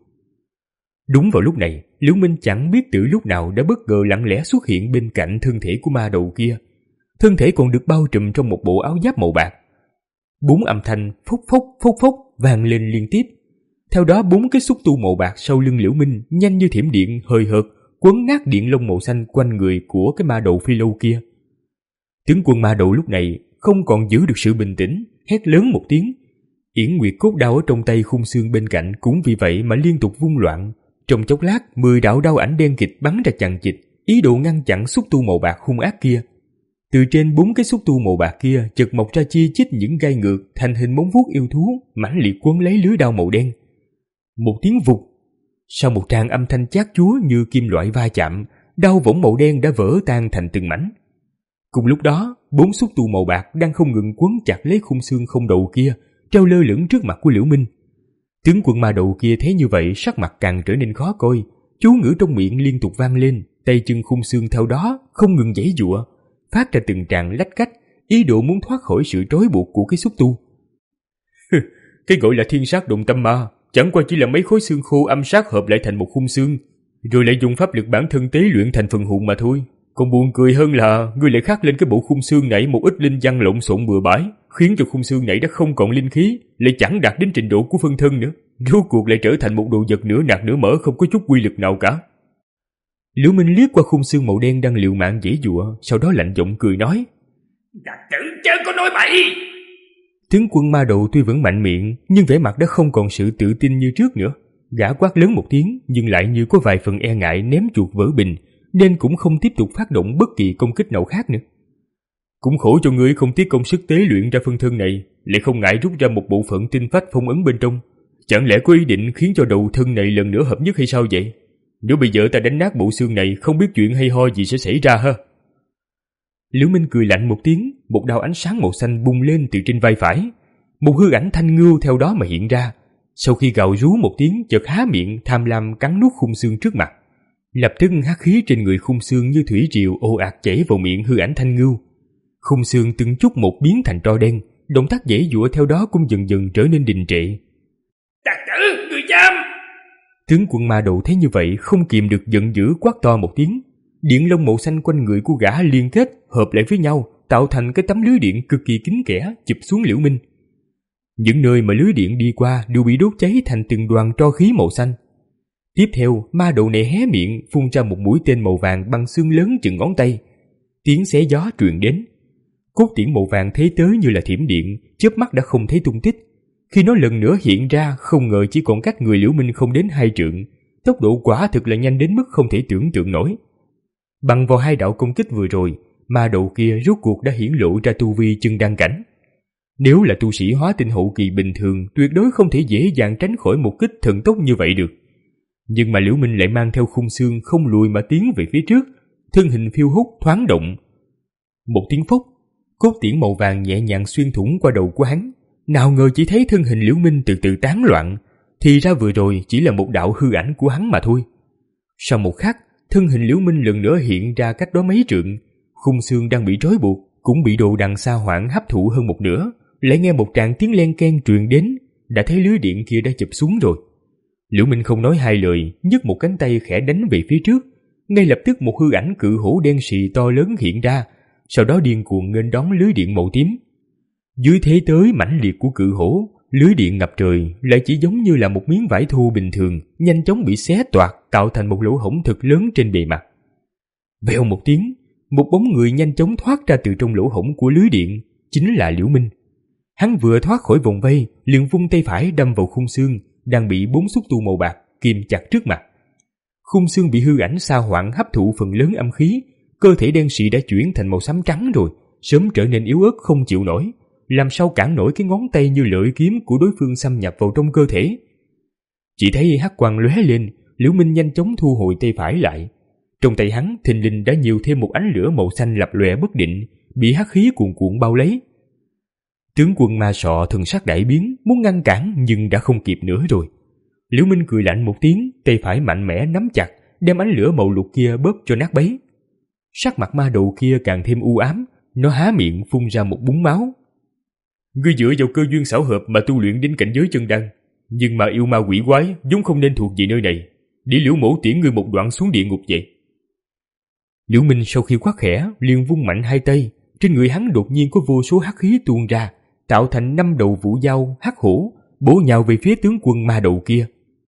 Speaker 2: Đúng vào lúc này, Liễu Minh chẳng biết từ lúc nào đã bất ngờ lặng lẽ xuất hiện bên cạnh thân thể của Ma Đầu kia. Thân thể còn được bao trùm trong một bộ áo giáp màu bạc. Bốn âm thanh phốc phốc phốc phốc vang lên liên tiếp. Theo đó bốn cái xúc tu màu bạc sau lưng Liễu Minh nhanh như thiểm điện hời hợt quấn nát điện lông màu xanh quanh người của cái ma đầu phi lâu kia. Tướng quân Ma Đầu lúc này không còn giữ được sự bình tĩnh, hét lớn một tiếng. Yển nguyệt cốt đao ở trong tay khung xương bên cạnh cũng vì vậy mà liên tục vung loạn. Trong chốc lát, mười đạo đao ảnh đen kịch bắn ra chằng chịt, ý đồ ngăn chặn xúc tu màu bạc hung ác kia. Từ trên bốn cái xúc tu màu bạc kia chợt mọc ra chi chít những gai ngược thành hình móng vuốt yêu thú, mãnh liệt quấn lấy lưới đao màu đen. Một tiếng vụt, sau một tràng âm thanh chát chúa như kim loại va chạm, đao võng màu đen đã vỡ tan thành từng mảnh. Cùng lúc đó, bốn xúc tu màu bạc đang không ngừng quấn chặt lấy khung xương không đầu kia, treo lơ lửng trước mặt của Liễu Minh. Tướng quân Ma Đầu kia thấy như vậy, sắc mặt càng trở nên khó coi, chú ngữ trong miệng liên tục vang lên, tay chân khung xương theo đó không ngừng giãy giụa, phát ra từng tràng lách cách, ý đồ muốn thoát khỏi sự trói buộc của cái xúc tu. Cái gọi là thiên sát động tâm ma, chẳng qua chỉ là mấy khối xương khô âm sát hợp lại thành một khung xương, rồi lại dùng pháp lực bản thân tế luyện thành phần hồn mà thôi. Còn buồn cười hơn là ngươi lại khắc lên cái bộ khung xương này một ít linh văn lộn xộn bừa bãi, khiến cho khung xương này đã không còn linh khí, lại chẳng đạt đến trình độ của phân thân nữa, rốt cuộc lại trở thành một đồ vật nửa nạc nửa mỡ không có chút quy lực nào cả. Liễu Minh liếc qua khung xương màu đen đang liều mạng giãy giụa, sau đó lạnh giọng cười nói:
Speaker 4: "Đặt tử chớ có nói bậy."
Speaker 2: Tướng quân Ma Đầu tuy vẫn mạnh miệng, nhưng vẻ mặt đã không còn sự tự tin như trước nữa. Gã quát lớn một tiếng, nhưng lại như có vài phần e ngại ném chuột vỡ bình, nên cũng không tiếp tục phát động bất kỳ công kích nào khác nữa. Cũng khổ cho ngươi không tiếc công sức tế luyện ra phân thân này, lại không ngại rút ra một bộ phận tinh phách phong ấn bên trong. Chẳng lẽ có ý định khiến cho đầu thân này lần nữa hợp nhất hay sao vậy? Nếu bây giờ ta đánh nát bộ xương này, không biết chuyện hay ho gì sẽ xảy ra ha. Liễu Minh cười lạnh một tiếng, một đạo ánh sáng màu xanh bung lên từ trên vai phải. Một hư ảnh thanh ngưu theo đó mà hiện ra. Sau khi gào rú một tiếng, chợt há miệng tham lam cắn nuốt khung xương trước mặt. Lập tức hắc khí trên người khung xương như thủy triều ồ ạt chảy vào miệng hư ảnh thanh ngưu. Khung xương từng chút một biến thành tro đen, động tác giãy giụa theo đó cũng dần dần trở nên đình trệ.
Speaker 4: Tặc tử, người dám!
Speaker 2: Tướng quân Ma Đầu thấy như vậy không kìm được giận dữ quát to một tiếng. Điện lông màu xanh quanh người của gã liên kết hợp lại với nhau, tạo thành cái tấm lưới điện cực kỳ kín kẽ chụp xuống Liễu Minh. Những nơi mà lưới điện đi qua đều bị đốt cháy thành từng đoàn tro khí màu xanh. Tiếp theo, Ma Đầu này hé miệng phun ra một mũi tên màu vàng bằng xương lớn chừng ngón tay. Tiếng xé gió truyền đến. Cốt tiễn màu vàng thế tới như là thiểm điện, chớp mắt đã không thấy tung tích. Khi nó lần nữa hiện ra, không ngờ chỉ còn cách người Liễu Minh không đến hai trượng. Tốc độ quả thực là nhanh đến mức không thể tưởng tượng nổi. Bằng vào hai đạo công kích vừa rồi, Ma Đầu kia rốt cuộc đã hiển lộ ra tu vi chân đăng cảnh. Nếu là tu sĩ hóa tinh hậu kỳ bình thường, tuyệt đối không thể dễ dàng tránh khỏi một kích thần tốc như vậy được. Nhưng mà Liễu Minh lại mang theo khung xương không lùi mà tiến về phía trước, thân hình phiêu hốt thoáng động. Một tiếng phốc, cốt tiễn màu vàng nhẹ nhàng xuyên thủng qua đầu của hắn. Nào ngờ chỉ thấy thân hình Liễu Minh từ từ tán loạn, thì ra vừa rồi chỉ là một đạo hư ảnh của hắn mà thôi. Sau một khắc, thân hình Liễu Minh lần nữa hiện ra cách đó mấy trượng, khung xương đang bị trói buộc cũng bị đồ đằng xa hoảng hấp thụ hơn một nửa. Lại nghe một tràng tiếng len keng truyền đến, đã thấy lưới điện kia đã chụp xuống rồi. Liễu Minh không nói hai lời, nhấc một cánh tay khẽ đánh về phía trước. Ngay lập tức một hư ảnh cự hổ đen sì to lớn hiện ra, sau đó điên cuồng nghênh đón lưới điện màu tím. Dưới thế tới mãnh liệt của cự hổ, lưới điện ngập trời lại chỉ giống như là một miếng vải thô bình thường, nhanh chóng bị xé toạc, tạo thành một lỗ hổng thật lớn trên bề mặt. Vèo một tiếng, một bóng người nhanh chóng thoát ra từ trong lỗ hổng của lưới điện, chính là Liễu Minh. Hắn vừa thoát khỏi vòng vây, liền vung tay phải đâm vào khung xương đang bị bốn xúc tu màu bạc kìm chặt trước mặt. Khung xương bị hư ảnh sa hoảng hấp thụ phần lớn âm khí, cơ thể đen sì đã chuyển thành màu xám trắng rồi, sớm trở nên yếu ớt không chịu nổi, làm sao cản nổi cái ngón tay như lợi kiếm của đối phương xâm nhập vào trong cơ thể. Chỉ thấy hắc quang lóe lên, Liễu Minh nhanh chóng thu hồi tay phải lại. Trong tay hắn thình lình đã nhiều thêm một ánh lửa màu xanh lập lòe bất định, bị hắc khí cuồn cuộn bao lấy. Tướng quân Ma Sọ thần sắc đại biến, muốn ngăn cản nhưng đã không kịp nữa rồi. Liễu Minh cười lạnh một tiếng, tay phải mạnh mẽ nắm chặt, đem ánh lửa màu lục kia bớt cho nát bấy. Sắc mặt Ma Đầu kia càng thêm u ám, nó há miệng phun ra một búng máu. Ngươi dựa vào cơ duyên xảo hợp mà tu luyện đến cảnh giới chân đăng, nhưng mà yêu ma quỷ quái vốn không nên thuộc về nơi này, để Liễu mổ tiễn ngươi một đoạn xuống địa ngục vậy. Liễu Minh sau khi quát khẽ liền vung mạnh hai tay, trên người hắn đột nhiên có vô số hắc khí tuôn ra, tạo thành năm đầu vũ dao hắc hổ bổ nhào về phía tướng quân Ma Đầu kia.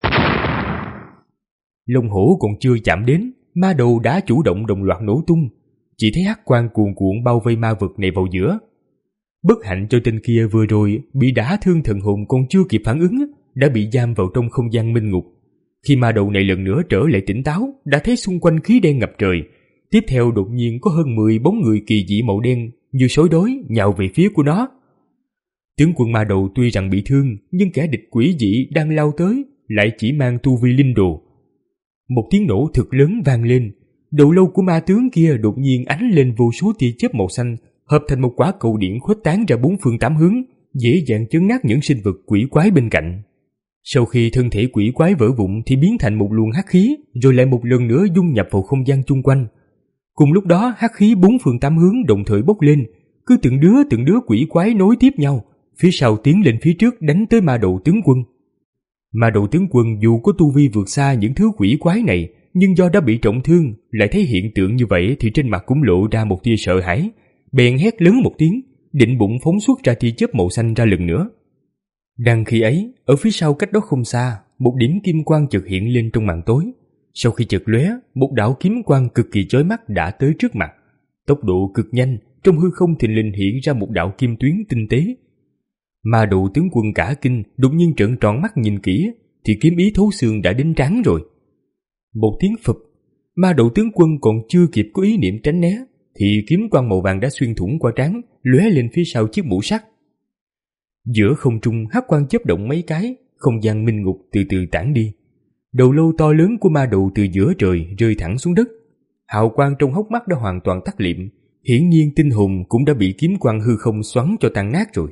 Speaker 2: Lông hổ còn chưa chạm đến, Ma Đầu đã chủ động đồng loạt nổ tung, chỉ thấy hắc quang cuồn cuộn bao vây ma vật này vào giữa. Bất hạnh cho tên kia vừa rồi bị đả thương thần hồn còn chưa kịp phản ứng, đã bị giam vào trong không gian minh ngục. Khi Ma Đầu này lần nữa trở lại tỉnh táo, đã thấy xung quanh khí đen ngập trời. Tiếp theo đột nhiên có hơn mười bóng người kỳ dị màu đen như sói đói nhào về phía của nó. Tướng quân Ma Đầu tuy rằng bị thương, nhưng kẻ địch quỷ dị đang lao tới lại chỉ mang tu vi linh đồ. Một tiếng nổ thực lớn vang lên, đầu lâu của ma tướng kia đột nhiên ánh lên vô số tia chớp màu xanh, hợp thành một quả cầu điện khuếch tán ra bốn phương tám hướng, dễ dàng chấn nát những sinh vật quỷ quái bên cạnh. Sau khi thân thể quỷ quái vỡ vụn thì biến thành một luồng hắc khí, rồi lại một lần nữa dung nhập vào không gian chung quanh. Cùng lúc đó hắc khí bốn phương tám hướng đồng thời bốc lên, cứ từng đứa từng đứa quỷ quái nối tiếp nhau, phía sau tiến lên phía trước đánh tới Ma Đầu tướng quân. Ma Đầu tướng quân dù có tu vi vượt xa những thứ quỷ quái này, nhưng do đã bị trọng thương, lại thấy hiện tượng như vậy thì trên mặt cũng lộ ra một tia sợ hãi, bèn hét lớn một tiếng, định bụng phóng xuất ra tia chớp màu xanh ra lần nữa. Đang khi ấy, ở phía sau cách đó không xa, một điểm kim quang chợt hiện lên trong màn tối. Sau khi chợt lóe, một đạo kiếm quang cực kỳ chói mắt đã tới trước mặt. Tốc độ cực nhanh, trong hư không thình lình hiện ra một đạo kim tuyến tinh tế. Ma Đầu tướng quân cả kinh, đột nhiên trợn tròn mắt nhìn kỹ, thì kiếm ý thấu xương đã đến trán rồi. Một tiếng phập, Ma Đầu tướng quân còn chưa kịp có ý niệm tránh né, thì kiếm quang màu vàng đã xuyên thủng qua trán, lóe lên phía sau chiếc mũ sắt. Giữa không trung hắc quang chớp động mấy cái, không gian minh ngục từ từ tản đi. Đầu lâu to lớn của ma đầu từ giữa trời rơi thẳng xuống đất. Hào quang trong hốc mắt đã hoàn toàn tắt liệm, hiển nhiên tinh hồn cũng đã bị kiếm quang hư không xoắn cho tan nát rồi.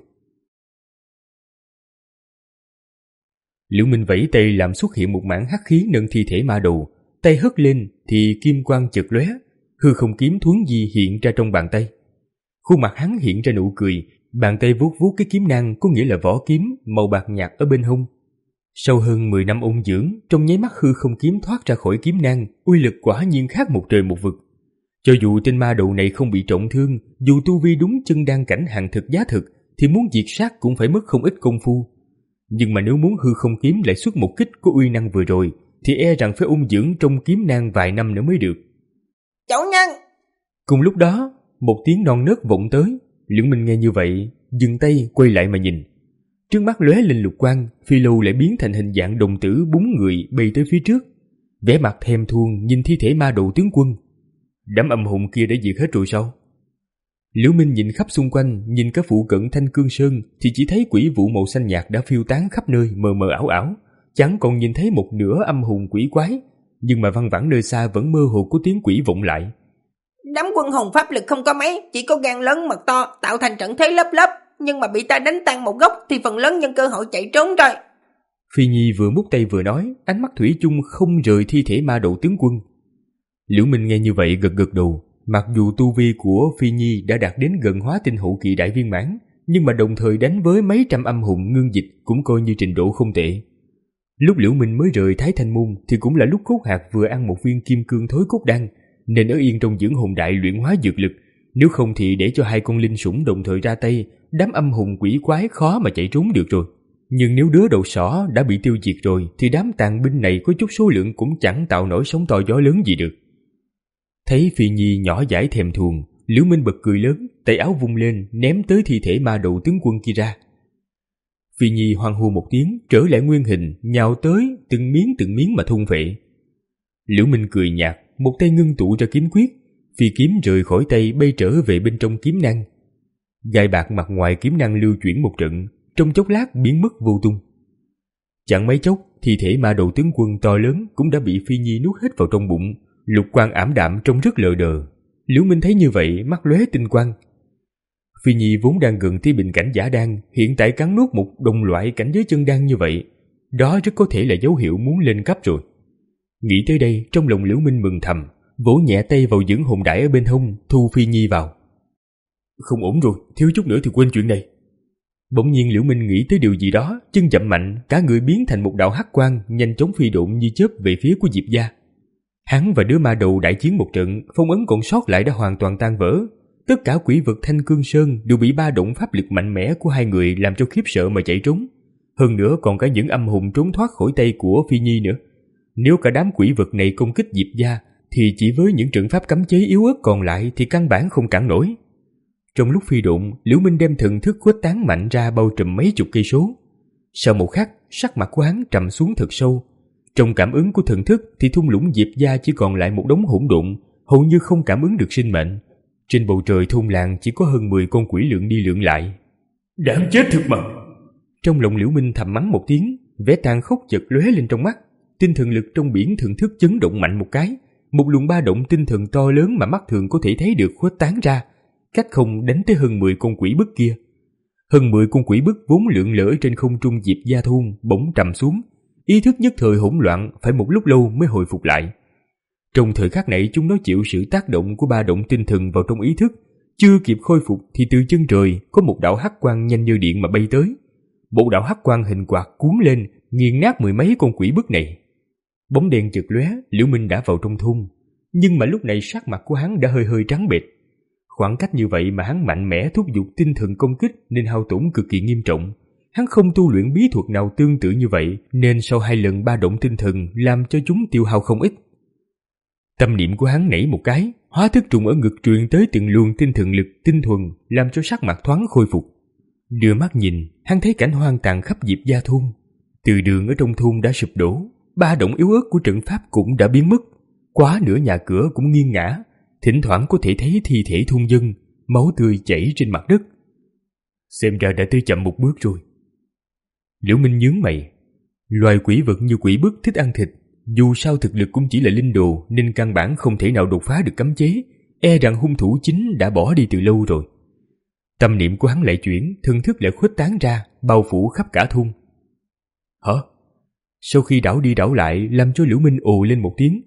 Speaker 2: Liễu Minh vẫy tay làm xuất hiện một mảng hắc khí nâng thi thể ma đầu, tay hất lên thì kim quang chợt lóe, hư không kiếm thuấn di hiện ra trong bàn tay. Khuôn mặt hắn hiện ra nụ cười, bàn tay vuốt vuốt cái kiếm nang, có nghĩa là vỏ kiếm màu bạc nhạt ở bên hông. Sau hơn mười năm ôn dưỡng, trong nháy mắt hư không kiếm thoát ra khỏi kiếm nang, uy lực quả nhiên khác một trời một vực. Cho dù tên ma đầu này không bị trọng thương, dù tu vi đúng chân đan cảnh hàng thực giá thực, thì muốn diệt sát cũng phải mất không ít công phu. Nhưng mà nếu muốn hư không kiếm lại xuất một kích có uy năng vừa rồi, thì e rằng phải ôn dưỡng trong kiếm nang vài năm nữa mới được.
Speaker 3: Chủ nhân!
Speaker 2: Cùng lúc đó, một tiếng non nớt vọng tới. Liễu Minh nghe như vậy, dừng tay quay lại mà nhìn. Trước mắt lóe lên lục quang, phi lâu lại biến thành hình dạng đồng tử bốn người bay tới phía trước. Vẻ mặt thèm thuồng nhìn thi thể ma đầu tướng quân. Đám âm hồn kia đã diệt hết rồi sao? Liễu Minh nhìn khắp xung quanh, nhìn cả phụ cận Thanh Cương Sơn thì chỉ thấy quỷ vụ màu xanh nhạt đã phiêu tán khắp nơi, mờ mờ ảo ảo, chẳng còn nhìn thấy một nửa âm hồn quỷ quái, nhưng mà văng vẳng nơi xa vẫn mơ hồ có tiếng quỷ vọng lại.
Speaker 3: Đám quân hồn pháp lực không có mấy, chỉ có gan lớn mật to, tạo thành trận thế lớp lớp, nhưng mà bị ta đánh tan một góc thì phần lớn nhân cơ hội chạy trốn rồi.
Speaker 2: Phi Nhi vừa mút tay vừa nói, ánh mắt thủy chung không rời thi thể ma đầu tướng quân. Liễu Minh nghe như vậy gật gật đầu. Mặc dù tu vi của Phi Nhi đã đạt đến gần hóa tinh hậu kỳ đại viên mãn, nhưng mà đồng thời đánh với mấy trăm âm hồn ngưng dịch cũng coi như trình độ không tệ. Lúc Liễu Minh mới rời Thái Thanh Môn thì cũng là lúc Cốt Hạc vừa ăn một viên kim cương thối cốt đan, nên ở yên trong dưỡng hồn đại luyện hóa dược lực. Nếu không thì để cho hai con linh sủng đồng thời ra tay, đám âm hồn quỷ quái khó mà chạy trốn được rồi. Nhưng nếu đứa đầu sỏ đã bị tiêu diệt rồi thì đám tàn binh này có chút số lượng cũng chẳng tạo nổi sóng to gió lớn gì được. Thấy Phi Nhi nhỏ dãi thèm thuồng, Liễu Minh bật cười lớn, tay áo vung lên ném tới thi thể ma đầu tướng quân kia ra. Phi Nhi hoan hô một tiếng, trở lại nguyên hình, nhào tới từng miếng từng miếng mà thôn phệ. Liễu Minh cười nhạt, một tay ngưng tụ ra kiếm quyết, phi kiếm rời khỏi tay bay trở về bên trong kiếm nang. Gai bạc mặt ngoài kiếm nang lưu chuyển một trận, trong chốc lát biến mất vô tung. Chẳng mấy chốc, thi thể ma đầu tướng quân to lớn cũng đã bị Phi Nhi nuốt hết vào trong bụng. Lục quang ảm đạm trông rất lờ đờ. Liễu Minh thấy như vậy, mắt lóe tinh quang. Phi Nhi vốn đang gần tới bình cảnh giả đan, hiện tại cắn nuốt một đồng loại cảnh giới chân đan như vậy, đó rất có thể là dấu hiệu muốn lên cấp rồi. Nghĩ tới đây, trong lòng Liễu Minh mừng thầm, vỗ nhẹ tay vào dưỡng hồn đãi ở bên hông, thu Phi Nhi vào. Không ổn rồi, thiếu chút nữa thì quên chuyện này. Bỗng nhiên Liễu Minh nghĩ tới điều gì đó, chân chậm mạnh, cả người biến thành một đạo hắc quang, nhanh chóng phi độn như chớp về phía của Diệp gia. Hắn và đứa ma đầu đại chiến một trận, phong ấn còn sót lại đã hoàn toàn tan vỡ. Tất cả quỷ vực Thanh Cương Sơn đều bị ba động pháp lực mạnh mẽ của hai người làm cho khiếp sợ mà chạy trốn. Hơn nữa còn cả những âm hồn trốn thoát khỏi tay của Phi Nhi nữa. Nếu cả đám quỷ vực này công kích Diệp gia, thì chỉ với những trận pháp cấm chế yếu ớt còn lại thì căn bản không cản nổi. Trong lúc phi độn, Liễu Minh đem thần thức khuếch tán mạnh ra bao trùm mấy chục cây số. Sau một khắc, sắc mặt của hắn trầm xuống thật sâu. Trong cảm ứng của thần thức thì thung lũng Diệp gia chỉ còn lại một đống hỗn độn, hầu như không cảm ứng được sinh mệnh. Trên bầu trời thôn làng chỉ có hơn mười con quỷ lượn đi lượn lại. Đáng chết thực mà! Trong lòng Liễu Minh thầm mắng một tiếng, vẻ tàn khốc chợt lóe lên trong mắt. Tinh thần lực trong biển thần thức chấn động mạnh một cái, một luồng ba động tinh thần to lớn mà mắt thường có thể thấy được khuếch tán ra, cách không đánh tới hơn mười con quỷ bức kia. Hơn mười con quỷ bức vốn lượn lỡ trên không trung Diệp gia thôn bỗng trầm xuống, ý thức nhất thời hỗn loạn, phải một lúc lâu mới hồi phục lại. Trong thời khắc này chúng nó chịu sự tác động của ba động tinh thần vào trong ý thức, chưa kịp khôi phục thì từ chân trời có một đạo hắc quang nhanh như điện mà bay tới. Bộ đạo hắc quang hình quạt cuốn lên, nghiền nát mười mấy con quỷ bức này. Bóng đèn chợt lóe, Liễu Minh đã vào trong thôn, nhưng mà lúc này sắc mặt của hắn đã hơi hơi trắng bệch. Khoảng cách như vậy mà hắn mạnh mẽ thúc giục tinh thần công kích nên hao tổn cực kỳ nghiêm trọng. Hắn không tu luyện bí thuật nào tương tự như vậy, nên sau hai lần ba động tinh thần làm cho chúng tiêu hao không ít. Tâm niệm của hắn nảy một cái, hóa thức trùng ở ngực truyền tới từng luồng tinh thần lực tinh thuần, làm cho sắc mặt thoáng khôi phục. Đưa mắt nhìn, hắn thấy cảnh hoang tàn khắp Diệp gia thôn. Từ đường ở trong thôn đã sụp đổ, ba động yếu ớt của trận pháp cũng đã biến mất, quá nửa nhà cửa cũng nghiêng ngã, thỉnh thoảng có thể thấy thi thể thôn dân, máu tươi chảy trên mặt đất. Xem ra đã tới chậm một bước rồi. Liễu Minh nhướng mày. Loài quỷ vật như quỷ bức thích ăn thịt, dù sao thực lực cũng chỉ là linh đồ nên căn bản không thể nào đột phá được cấm chế, e rằng hung thủ chính đã bỏ đi từ lâu rồi. Tâm niệm của hắn lại chuyển, thân thức lại khuếch tán ra, bao phủ khắp cả thôn. Hả? Sau khi đảo đi đảo lại làm cho Liễu Minh ồ lên một tiếng.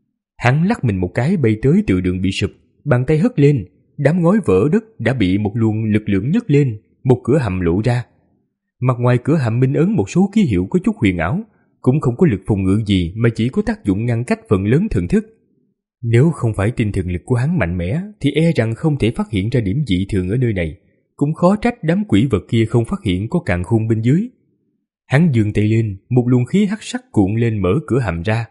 Speaker 2: Hắn lắc mình một cái bay tới từ đường bị sụp, bàn tay hất lên, đám ngói vỡ đất đã bị một luồng lực lượng nhấc lên, một cửa hầm lộ ra. Mặt ngoài cửa hầm minh ấn một số ký hiệu có chút huyền ảo, cũng không có lực phòng ngự gì mà chỉ có tác dụng ngăn cách phần lớn thần thức. Nếu không phải tinh thần lực của hắn mạnh mẽ thì e rằng không thể phát hiện ra điểm dị thường ở nơi này, cũng khó trách đám quỷ vật kia không phát hiện có càn khôn bên dưới. Hắn giương tay lên, một luồng khí hắc sắc cuộn lên mở cửa hầm ra.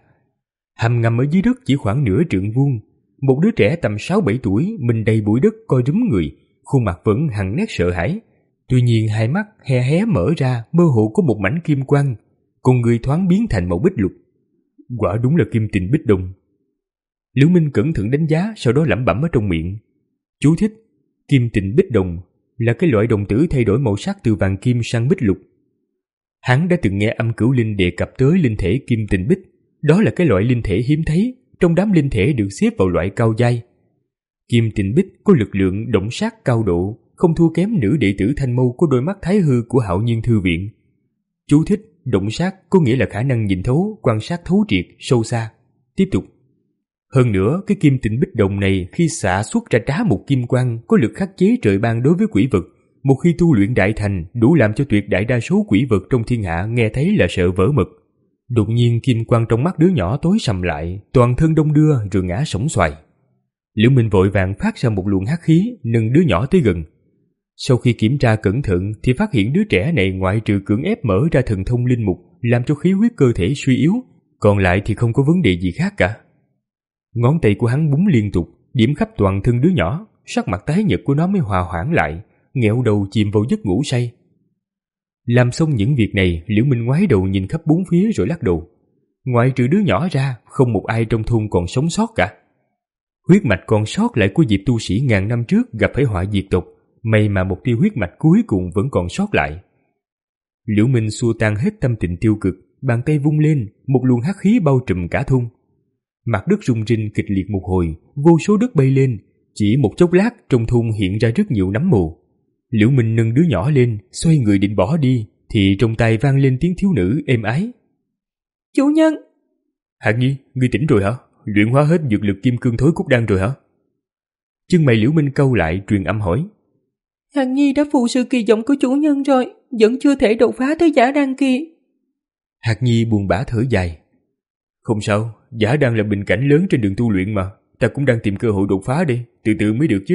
Speaker 2: Hầm ngầm ở dưới đất chỉ khoảng nửa trượng vuông, một đứa trẻ tầm sáu bảy tuổi, mình đầy bụi đất coi rúm người, khuôn mặt vẫn hằn nét sợ hãi. Tuy nhiên hai mắt hé hé mở ra, mơ hồ có một mảnh kim quang, con người thoáng biến thành màu bích lục. Quả đúng là kim tình bích đồng. Liễu Minh cẩn thận đánh giá, sau đó lẩm bẩm ở trong miệng. Chú thích: kim tình bích đồng là cái loại đồng tử thay đổi màu sắc từ vàng kim sang bích lục. Hắn đã từng nghe Âm Cửu Linh đề cập tới linh thể kim tình bích, đó là cái loại linh thể hiếm thấy, trong đám linh thể được xếp vào loại cao giai. Kim tình bích có lực lượng động sát cao độ, không thua kém nữ đệ tử thanh mâu có đôi mắt thái hư của Hạo Nhiên Thư Viện. Chú thích: động sát có nghĩa là khả năng nhìn thấu, quan sát thấu triệt, sâu xa. Tiếp tục. Hơn nữa, cái kim tình bích đồng này khi xạ xuất ra trá một kim quang có lực khắc chế trời ban đối với quỷ vật. Một khi tu luyện đại thành, đủ làm cho tuyệt đại đa số quỷ vật trong thiên hạ nghe thấy là sợ vỡ mật. Đột nhiên kim quang trong mắt đứa nhỏ tối sầm lại, toàn thân đông đưa rồi ngã sổng xoài. Liễu Minh vội vàng phát ra một luồng hắc khí, nâng đứa nhỏ tới gần. Sau khi kiểm tra cẩn thận thì phát hiện đứa trẻ này ngoại trừ cưỡng ép mở ra thần thông linh mục làm cho khí huyết cơ thể suy yếu, còn lại thì không có vấn đề gì khác cả. Ngón tay của hắn búng liên tục, điểm khắp toàn thân đứa nhỏ, sắc mặt tái nhợt của nó mới hòa hoãn lại, nghẹo đầu chìm vào giấc ngủ say. Làm xong những việc này, Liễu Minh ngoái đầu nhìn khắp bốn phía rồi lắc đầu. Ngoại trừ đứa nhỏ ra, không một ai trong thôn còn sống sót cả. Huyết mạch còn sót lại của Diệp tu sĩ ngàn năm trước gặp phải họa diệt tộc, may mà một tia huyết mạch cuối cùng vẫn còn sót lại. Liễu Minh xua tan hết tâm tình tiêu cực, bàn tay vung lên, một luồng hắc khí bao trùm cả thôn. Mặt đất rung rinh kịch liệt một hồi, vô số đất bay lên, chỉ một chốc lát trong thôn hiện ra rất nhiều nấm mồ. Liễu Minh nâng đứa nhỏ lên, xoay người định bỏ đi, thì trong tai vang lên tiếng thiếu nữ êm ái.
Speaker 3: Chủ nhân!
Speaker 2: Hạt Nhi, ngươi tỉnh rồi hả? Luyện hóa hết dược lực kim cương thối cốt đan rồi hả? Chân mày Liễu Minh cau lại, truyền âm hỏi.
Speaker 3: Hạt Nhi đã phụ sự kỳ vọng của chủ nhân rồi, vẫn chưa thể đột phá tới giả đan kia.
Speaker 2: Hạt Nhi buồn bã thở dài. Không sao, giả đan là bình cảnh lớn trên đường tu luyện mà, ta cũng đang tìm cơ hội đột phá đây, từ từ mới được chứ.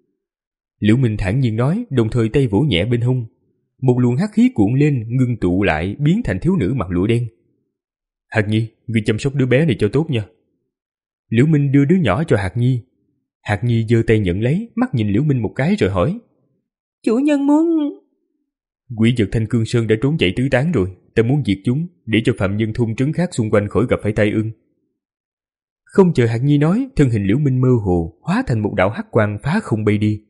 Speaker 2: Liễu Minh thản nhiên nói, đồng thời tay vỗ nhẹ bên hông. Một luồng hắc khí cuộn lên, ngưng tụ lại, biến thành thiếu nữ mặc lụa đen. Hạt Nhi, ngươi chăm sóc đứa bé này cho tốt nha. Liễu Minh đưa đứa nhỏ cho Hạt Nhi. Hạt Nhi giơ tay nhận lấy, mắt nhìn Liễu Minh một cái rồi hỏi.
Speaker 3: Chủ nhân muốn...
Speaker 2: Quỷ vật Thanh Cương Sơn đã trốn chạy tứ tán rồi, ta muốn diệt chúng, để cho phạm nhân thôn trấn khác xung quanh khỏi gặp phải tai ương. Không chờ Hạt Nhi nói, thân hình Liễu Minh mơ hồ, hóa thành một đạo hắc quang phá không bay đi.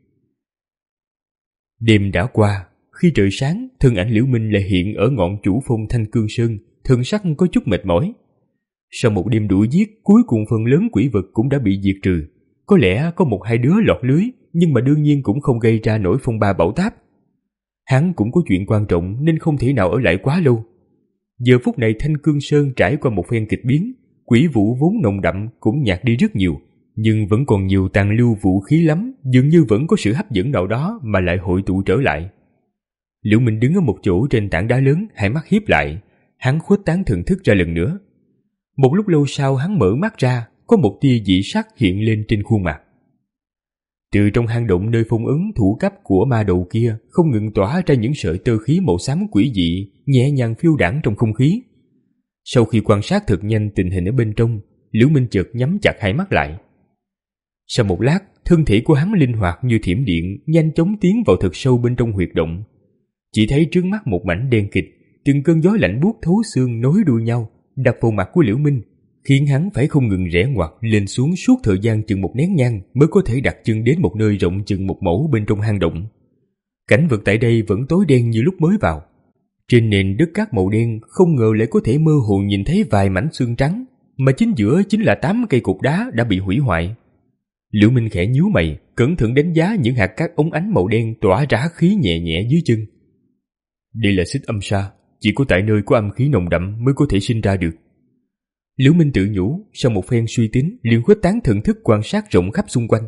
Speaker 2: Đêm đã qua, khi trời sáng, thân ảnh Liễu Minh lại hiện ở ngọn chủ phong Thanh Cương Sơn, thân sắc có chút mệt mỏi. Sau một đêm đuổi giết, cuối cùng phần lớn quỷ vật cũng đã bị diệt trừ. Có lẽ có một hai đứa lọt lưới, nhưng mà đương nhiên cũng không gây ra nổi phong ba bão táp. Hắn cũng có chuyện quan trọng nên không thể nào ở lại quá lâu. Giờ phút này Thanh Cương Sơn trải qua một phen kịch biến, quỷ vụ vốn nồng đậm cũng nhạt đi rất nhiều, nhưng vẫn còn nhiều tàn lưu vũ khí lắm, dường như vẫn có sự hấp dẫn nào đó mà lại hội tụ trở lại. Liễu Minh đứng ở một chỗ trên tảng đá lớn, hai mắt híp lại, hắn khuếch tán thần thức ra lần nữa. Một lúc lâu sau hắn mở mắt ra, có một tia dị sắc hiện lên trên khuôn mặt. Từ trong hang động nơi phong ấn thủ cấp của ma đầu kia không ngừng tỏa ra những sợi tơ khí màu xám quỷ dị, nhẹ nhàng phiêu đãng trong không khí. Sau khi quan sát thật nhanh tình hình ở bên trong, Liễu Minh chợt nhắm chặt hai mắt lại. Sau một lát, thân thể của hắn linh hoạt như thiểm điện, nhanh chóng tiến vào thật sâu bên trong huyệt động. Chỉ thấy trước mắt một mảnh đen kịt, từng cơn gió lạnh buốt thấu xương nối đuôi nhau, đập vào mặt của Liễu Minh, khiến hắn phải không ngừng rẽ ngoặt lên xuống suốt thời gian chừng một nén nhang mới có thể đặt chân đến một nơi rộng chừng một mẫu bên trong hang động. Cảnh vật tại đây vẫn tối đen như lúc mới vào. Trên nền đất cát màu đen không ngờ lại có thể mơ hồ nhìn thấy vài mảnh xương trắng, mà chính giữa chính là tám cây cột đá đã bị hủy hoại. Liễu Minh khẽ nhíu mày, cẩn thận đánh giá những hạt cát óng ánh màu đen tỏa ra khí nhẹ nhẹ dưới chân. Đây là xích âm sa, chỉ có tại nơi có âm khí nồng đậm mới có thể sinh ra được. Liễu Minh tự nhủ, sau một phen suy tính, liền khuếch tán thần thức quan sát rộng khắp xung quanh.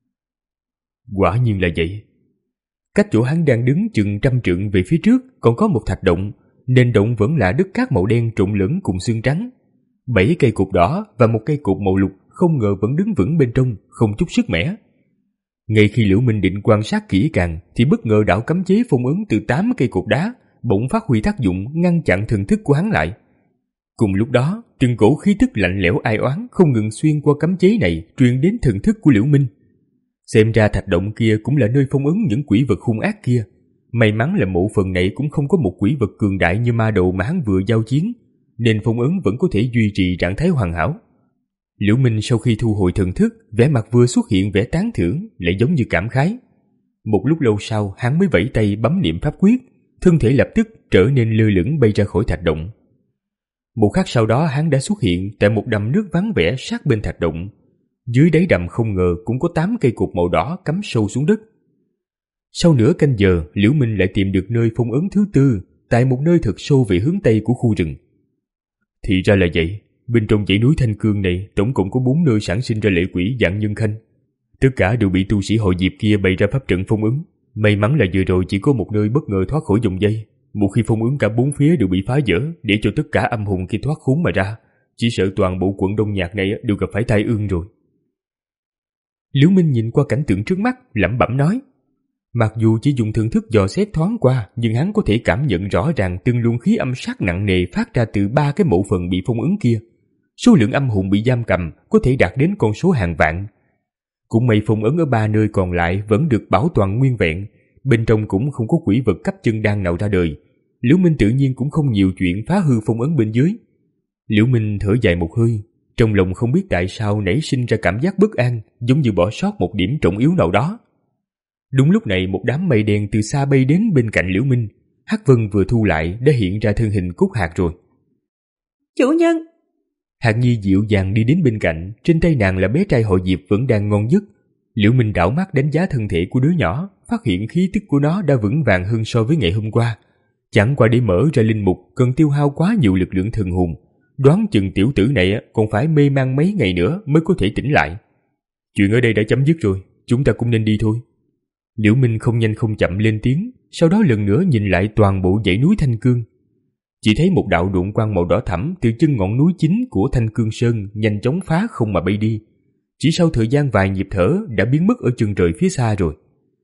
Speaker 2: Quả nhiên là vậy. Cách chỗ hắn đang đứng chừng trăm trượng về phía trước còn có một thạch động, nền động vẫn là đất cát màu đen trộn lẫn cùng xương trắng. Bảy cây cột đỏ và một cây cột màu lục không ngờ vẫn đứng vững bên trong, không chút sức mẻ. Ngay khi Liễu Minh định quan sát kỹ càng thì bất ngờ đạo cấm chế phong ấn từ tám cây cột đá bỗng phát huy tác dụng, ngăn chặn thần thức của hắn lại. Cùng lúc đó, từng cổ khí tức lạnh lẽo ai oán không ngừng xuyên qua cấm chế này truyền đến thần thức của Liễu Minh. Xem ra thạch động kia cũng là nơi phong ấn những quỷ vật hung ác kia. May mắn là mộ phần này cũng không có một quỷ vật cường đại như ma đầu mà hắn vừa giao chiến, nên phong ấn vẫn có thể duy trì trạng thái hoàn hảo. Liễu Minh sau khi thu hồi thần thức, vẻ mặt vừa xuất hiện vẻ tán thưởng, lại giống như cảm khái. Một lúc lâu sau, hắn mới vẫy tay bấm niệm pháp quyết, thân thể lập tức trở nên lơ lửng bay ra khỏi thạch động. Một khắc sau đó, hắn đã xuất hiện tại một đầm nước vắng vẻ sát bên thạch động. Dưới đáy đầm không ngờ cũng có tám cây cột màu đỏ cắm sâu xuống đất. Sau nửa canh giờ, Liễu Minh lại tìm được nơi phong ấn thứ tư, tại một nơi thật sâu về hướng tây của khu rừng. Thì ra là vậy. Bên trong dãy núi Thanh Cương này tổng cộng có bốn nơi sản sinh ra lệ quỷ dạng nhân khanh. Tất cả đều bị tu sĩ hội Diệp kia bày ra pháp trận phong ấn. May mắn là vừa rồi chỉ có một nơi bất ngờ thoát khỏi dòng dây. Một khi phong ấn cả bốn phía đều bị phá vỡ, để cho tất cả âm hồn kia thoát khốn mà ra, chỉ sợ toàn bộ quận Đông Nhạc này đều gặp phải tai ương rồi. Liễu Minh nhìn qua cảnh tượng trước mắt, lẩm bẩm nói. Mặc dù chỉ dùng thần thức dò xét thoáng qua, nhưng hắn có thể cảm nhận rõ ràng từng luồng khí âm sát nặng nề phát ra từ ba cái mộ phần bị phong ấn kia. Số lượng âm hồn bị giam cầm có thể đạt đến con số hàng vạn. Cũng may phong ấn ở ba nơi còn lại vẫn được bảo toàn nguyên vẹn, bên trong cũng không có quỷ vật cấp chân đan nào ra đời. Liễu Minh tự nhiên cũng không nhiều chuyện phá hư phong ấn bên dưới. Liễu Minh thở dài một hơi, trong lòng không biết tại sao nảy sinh ra cảm giác bất an, giống như bỏ sót một điểm trọng yếu nào đó. Đúng lúc này một đám mây đen từ xa bay đến bên cạnh Liễu Minh. Hắc Vân vừa thu lại đã hiện ra thân hình Cúc Hạc rồi.
Speaker 3: Chủ nhân!
Speaker 2: Hạc Nhi dịu dàng đi đến bên cạnh, trên tay nàng là bé trai hội Diệp vẫn đang ngon giấc. Liễu Minh đảo mắt đánh giá thân thể của đứa nhỏ, phát hiện khí tức của nó đã vững vàng hơn so với ngày hôm qua. Chẳng qua để mở ra linh mục cần tiêu hao quá nhiều lực lượng thần hồn, đoán chừng tiểu tử này còn phải mê man mấy ngày nữa mới có thể tỉnh lại. Chuyện ở đây đã chấm dứt rồi, chúng ta cũng nên đi thôi. Liễu Minh không nhanh không chậm lên tiếng, sau đó lần nữa nhìn lại toàn bộ dãy núi Thanh Cương. Chỉ thấy một đạo độn quang màu đỏ thẫm từ chân ngọn núi chính của Thanh Cương Sơn nhanh chóng phá không mà bay đi. Chỉ sau thời gian vài nhịp thở đã biến mất ở chân trời phía xa rồi.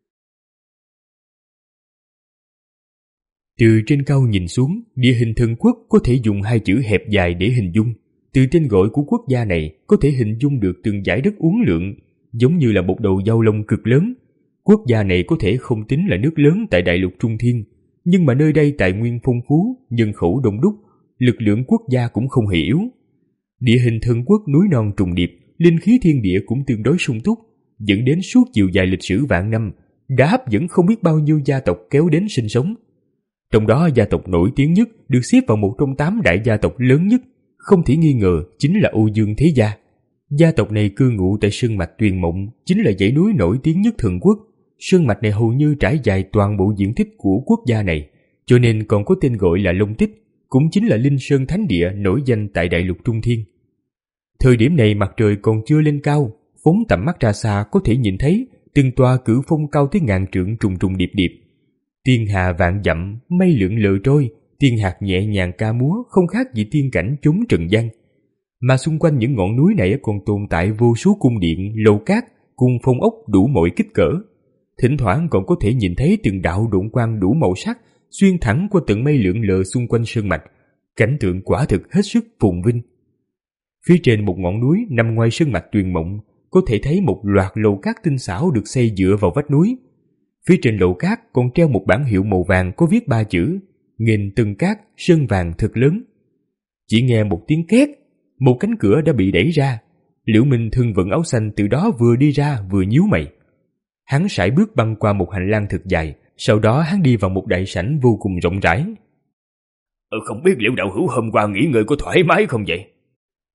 Speaker 2: Từ trên cao nhìn xuống, địa hình thần quốc có thể dùng hai chữ hẹp dài để hình dung. Từ tên gọi của quốc gia này có thể hình dung được từng dải đất uốn lượn, giống như là một đầu dao lông cực lớn. Quốc gia này có thể không tính là nước lớn tại đại lục Trung Thiên, nhưng mà nơi đây tài nguyên phong phú, nhân khẩu đông đúc, lực lượng quốc gia cũng không hề yếu. Địa hình thần quốc núi non trùng điệp, linh khí thiên địa cũng tương đối sung túc, dẫn đến suốt chiều dài lịch sử vạn năm, đã hấp dẫn không biết bao nhiêu gia tộc kéo đến sinh sống. Trong đó gia tộc nổi tiếng nhất được xếp vào một trong tám đại gia tộc lớn nhất, không thể nghi ngờ chính là Âu Dương Thế Gia. Gia tộc này cư ngụ tại Sơn Mạch Tuyền Mộng, chính là dãy núi nổi tiếng nhất thần quốc. Sơn mạch này hầu như trải dài toàn bộ diện tích của quốc gia này, cho nên còn có tên gọi là Long Tích, cũng chính là Linh Sơn Thánh Địa nổi danh tại đại lục Trung Thiên. Thời điểm này mặt trời còn chưa lên cao, phóng tầm mắt ra xa có thể nhìn thấy từng tòa cửu phong cao tới ngàn trượng trùng trùng điệp điệp. Tiên hà vạn dặm, mây lượn lờ trôi, tiên hạt nhẹ nhàng ca múa không khác gì tiên cảnh chốn trần gian. Mà xung quanh những ngọn núi này còn tồn tại vô số cung điện, lầu cát, cùng phong ốc đủ mọi kích cỡ. Thỉnh thoảng còn có thể nhìn thấy từng đạo độn quang đủ màu sắc xuyên thẳng qua tận mây lượn lờ xung quanh sơn mạch, cảnh tượng quả thực hết sức phồn vinh. Phía trên một ngọn núi nằm ngoài sơn mạch Tuyền Mộng, có thể thấy một loạt lầu cát tinh xảo được xây dựa vào vách núi. Phía trên lầu cát còn treo một bảng hiệu màu vàng có viết ba chữ: Nghìn Tầng Cát Sơn Vàng thật lớn. Chỉ nghe một tiếng két, một cánh cửa đã bị đẩy ra. Liễu Minh thân vận áo xanh từ đó vừa đi ra vừa nhíu mày. Hắn sải bước băng qua một hành lang thật dài, sau đó hắn đi vào một đại sảnh vô cùng rộng rãi.
Speaker 4: Ừ, không biết Liễu đạo hữu hôm qua nghỉ ngơi có thoải mái không vậy?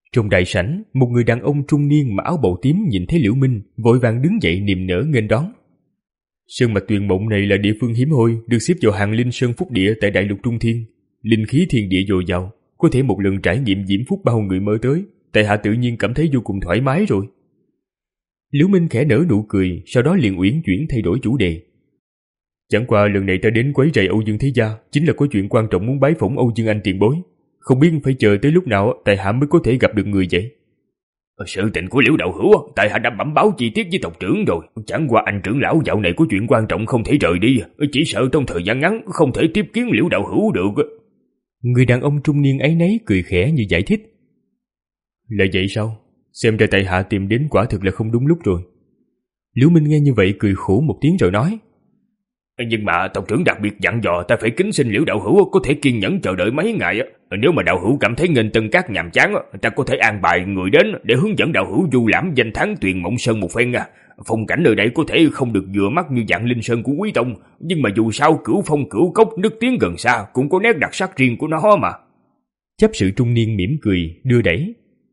Speaker 2: Trong đại sảnh, một người đàn ông trung niên mặc áo bào tím nhìn thấy Liễu Minh, vội vàng đứng dậy niềm nở nghênh đón. Sơn mạch Tuyền Mộng này là địa phương hiếm hoi, được xếp vào hàng linh sơn phúc địa tại đại lục Trung Thiên. Linh khí thiên địa dồi dào, có thể một lần trải nghiệm diễm phúc bao người mơ tới, tại hạ tự nhiên cảm thấy vô cùng thoải mái rồi. Liễu Minh khẽ nở nụ cười, sau đó liền uyển chuyển thay đổi chủ đề. Chẳng qua lần này ta đến quấy rầy Âu Dương Thế Gia, chính là có chuyện quan trọng muốn bái phỏng Âu Dương Anh tiền bối. Không biết phải chờ tới lúc nào tại hạ mới có thể gặp được người vậy.
Speaker 4: Sự tình của Liễu đạo hữu, tại hạ đã bẩm báo chi tiết với tộc trưởng rồi. Chẳng qua anh trưởng lão dạo này có chuyện quan trọng không thể rời đi, chỉ sợ trong thời gian ngắn không thể tiếp kiến Liễu đạo hữu được.
Speaker 2: Người đàn ông trung niên ấy nấy cười khẽ như giải thích. Là vậy sao? Xem ra tại hạ tìm đến quả thực là không đúng lúc rồi. Liễu Minh nghe như vậy cười khổ một tiếng rồi nói.
Speaker 4: Nhưng mà tộc trưởng đặc biệt dặn dò ta phải kính xin Liễu đạo hữu có thể kiên nhẫn chờ đợi mấy ngày. Nếu mà đạo hữu cảm thấy nghênh tân các nhàm chán, ta có thể an bài người đến để hướng dẫn đạo hữu du lãm danh thắng Tuyền Mộng Sơn một phen. Phong cảnh nơi đây có thể không được vừa mắt như dạng linh sơn của Quý Tông, nhưng mà dù sao cửu phong cửu cốc nước tiếng gần xa cũng có nét đặc sắc riêng của nó mà.
Speaker 2: Chấp sự trung niên mỉm cười đưa đẩy.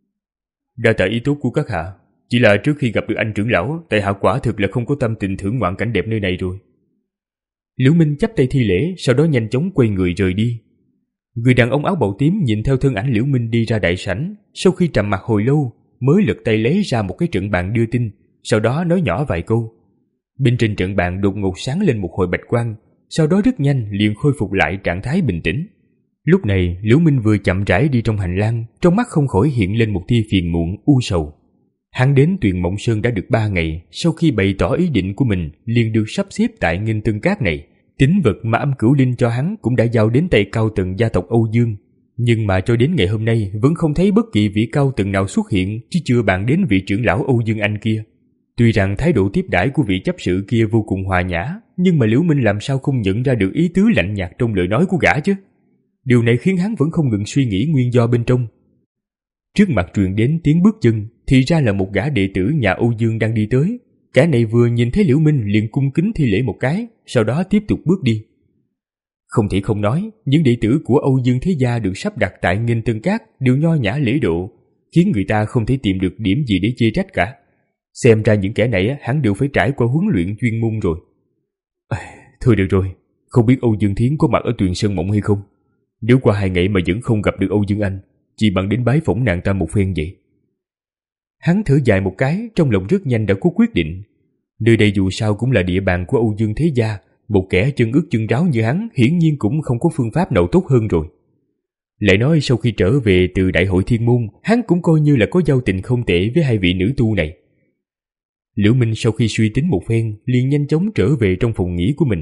Speaker 2: Đa tạ ý tốt của các hạ, chỉ là trước khi gặp được anh trưởng lão, tại hạ quả thực là không có tâm tình thưởng ngoạn cảnh đẹp nơi này rồi. Liễu Minh chắp tay thi lễ, sau đó nhanh chóng quay người rời đi. Người đàn ông áo bào tím nhìn theo thân ảnh Liễu Minh đi ra đại sảnh, sau khi trầm mặc hồi lâu, mới lật tay lấy ra một cái trận bàn đưa tin, sau đó nói nhỏ vài câu. Bên trên trận bàn đột ngột sáng lên một hồi bạch quang, sau đó rất nhanh liền khôi phục lại trạng thái bình tĩnh. Lúc này, Liễu Minh vừa chậm rãi đi trong hành lang, trong mắt không khỏi hiện lên một tia phiền muộn u sầu. Hắn đến Tuyền Mộng Sơn đã được ba ngày, sau khi bày tỏ ý định của mình, liền được sắp xếp tại Nghênh Tân Các này. Tín vật mà Âm Cửu Linh cho hắn cũng đã giao đến tay cao tầng gia tộc Âu Dương, nhưng mà cho đến ngày hôm nay vẫn không thấy bất kỳ vị cao tầng nào xuất hiện, chứ chưa bàn đến vị trưởng lão Âu Dương Anh kia. Tuy rằng thái độ tiếp đãi của vị chấp sự kia vô cùng hòa nhã, nhưng mà Liễu Minh làm sao không nhận ra được ý tứ lạnh nhạt trong lời nói của gã chứ? Điều này khiến hắn vẫn không ngừng suy nghĩ nguyên do bên trong. Trước mặt truyền đến tiếng bước chân, thì ra là một gã đệ tử nhà Âu Dương đang đi tới. Kẻ này vừa nhìn thấy Liễu Minh liền cung kính thi lễ một cái, sau đó tiếp tục bước đi. Không thể không nói, những đệ tử của Âu Dương Thế Gia được sắp đặt tại Nghênh Tân Các đều nho nhã lễ độ, khiến người ta không thể tìm được điểm gì để chê trách cả. Xem ra những kẻ này hắn đều phải trải qua huấn luyện chuyên môn rồi. À, thôi được rồi, không biết Âu Dương Thiến có mặt ở Tuyền Sơn Mộng hay không? Nếu qua hai ngày mà vẫn không gặp được Âu Dương Anh, chỉ bằng đến bái phỏng nàng ta một phen vậy. Hắn thở dài một cái, trong lòng rất nhanh đã có quyết định. Nơi đây dù sao cũng là địa bàn của Âu Dương Thế Gia, một kẻ chân ướt chân ráo như hắn hiển nhiên cũng không có phương pháp nào tốt hơn rồi. Lại nói sau khi trở về từ Đại hội Thiên Môn, hắn cũng coi như là có giao tình không tệ với hai vị nữ tu này. Liễu Minh sau khi suy tính một phen, liền nhanh chóng trở về trong phòng nghỉ của mình.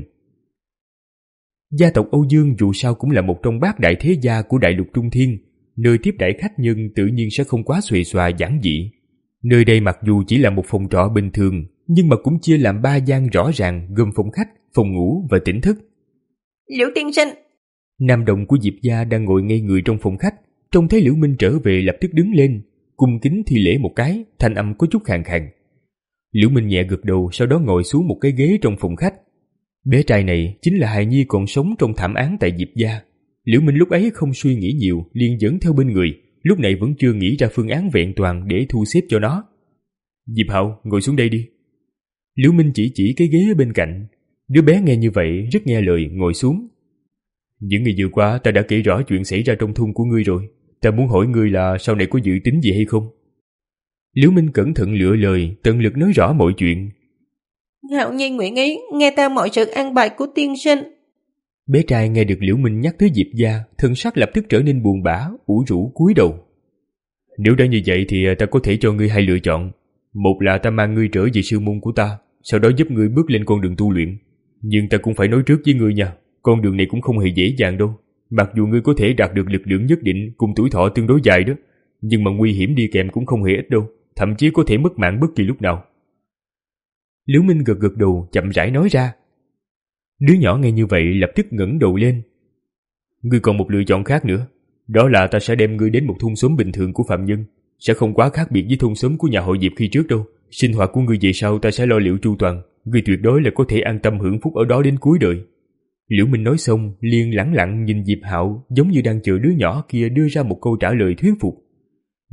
Speaker 2: Gia tộc Âu Dương dù sao cũng là một trong bát đại thế gia của Đại lục Trung Thiên, nơi tiếp đãi khách nhân tự nhiên sẽ không quá xuề xòa giản dị. Nơi đây mặc dù chỉ là một phòng trọ bình thường, nhưng mà cũng chia làm ba gian rõ ràng, gồm phòng khách, phòng ngủ và tỉnh thức.
Speaker 3: Liễu tiên sinh.
Speaker 2: Nam đồng của Diệp gia đang ngồi ngây người trong phòng khách, trông thấy Liễu Minh trở về lập tức đứng lên, cung kính thi lễ một cái, thanh âm có chút khàn khàn. Liễu Minh nhẹ gật đầu, sau đó ngồi xuống một cái ghế trong phòng khách. Bé trai này chính là hài nhi còn sống trong thảm án tại Diệp gia. Liễu Minh lúc ấy không suy nghĩ nhiều, liền dẫn theo bên người, lúc này vẫn chưa nghĩ ra phương án vẹn toàn để thu xếp cho nó. Diệp Hạo, ngồi xuống đây đi. Liễu Minh chỉ chỉ cái ghế bên cạnh. Đứa bé nghe như vậy rất nghe lời, ngồi xuống. Những ngày vừa qua ta đã kể rõ chuyện xảy ra trong thôn của ngươi rồi. Ta muốn hỏi ngươi là sau này có dự tính gì hay không? Liễu Minh cẩn thận lựa lời, tận lực nói rõ mọi chuyện.
Speaker 3: Hạo Nhi nguyện ý nghe theo mọi sự an bài của tiên sinh.
Speaker 2: Bé trai nghe được Liễu Minh nhắc tới Diệp gia, thân sắc lập tức trở nên buồn bã, ủ rũ cúi đầu. Nếu đã như vậy thì ta có thể cho ngươi hai lựa chọn. Một là ta mang ngươi trở về sư môn của ta, sau đó giúp ngươi bước lên con đường tu luyện. Nhưng ta cũng phải nói trước với ngươi nha, con đường này cũng không hề dễ dàng đâu. Mặc dù ngươi có thể đạt được lực lượng nhất định cùng tuổi thọ tương đối dài đó, nhưng mà nguy hiểm đi kèm cũng không hề ít đâu, thậm chí có thể mất mạng bất kỳ lúc nào. Liễu Minh gật gật đầu, chậm rãi nói ra. Đứa nhỏ nghe như vậy lập tức ngẩng đầu lên. Ngươi còn một lựa chọn khác nữa, đó là ta sẽ đem ngươi đến một thôn xóm bình thường của phạm nhân, sẽ không quá khác biệt với thôn xóm của nhà họ Diệp khi trước đâu. Sinh hoạt của ngươi về sau ta sẽ lo liệu chu toàn, ngươi tuyệt đối là có thể an tâm hưởng phúc ở đó đến cuối đời. Liễu Minh nói xong liền lẳng lặng nhìn Diệp Hạo, giống như đang chờ đứa nhỏ kia đưa ra một câu trả lời thuyết phục.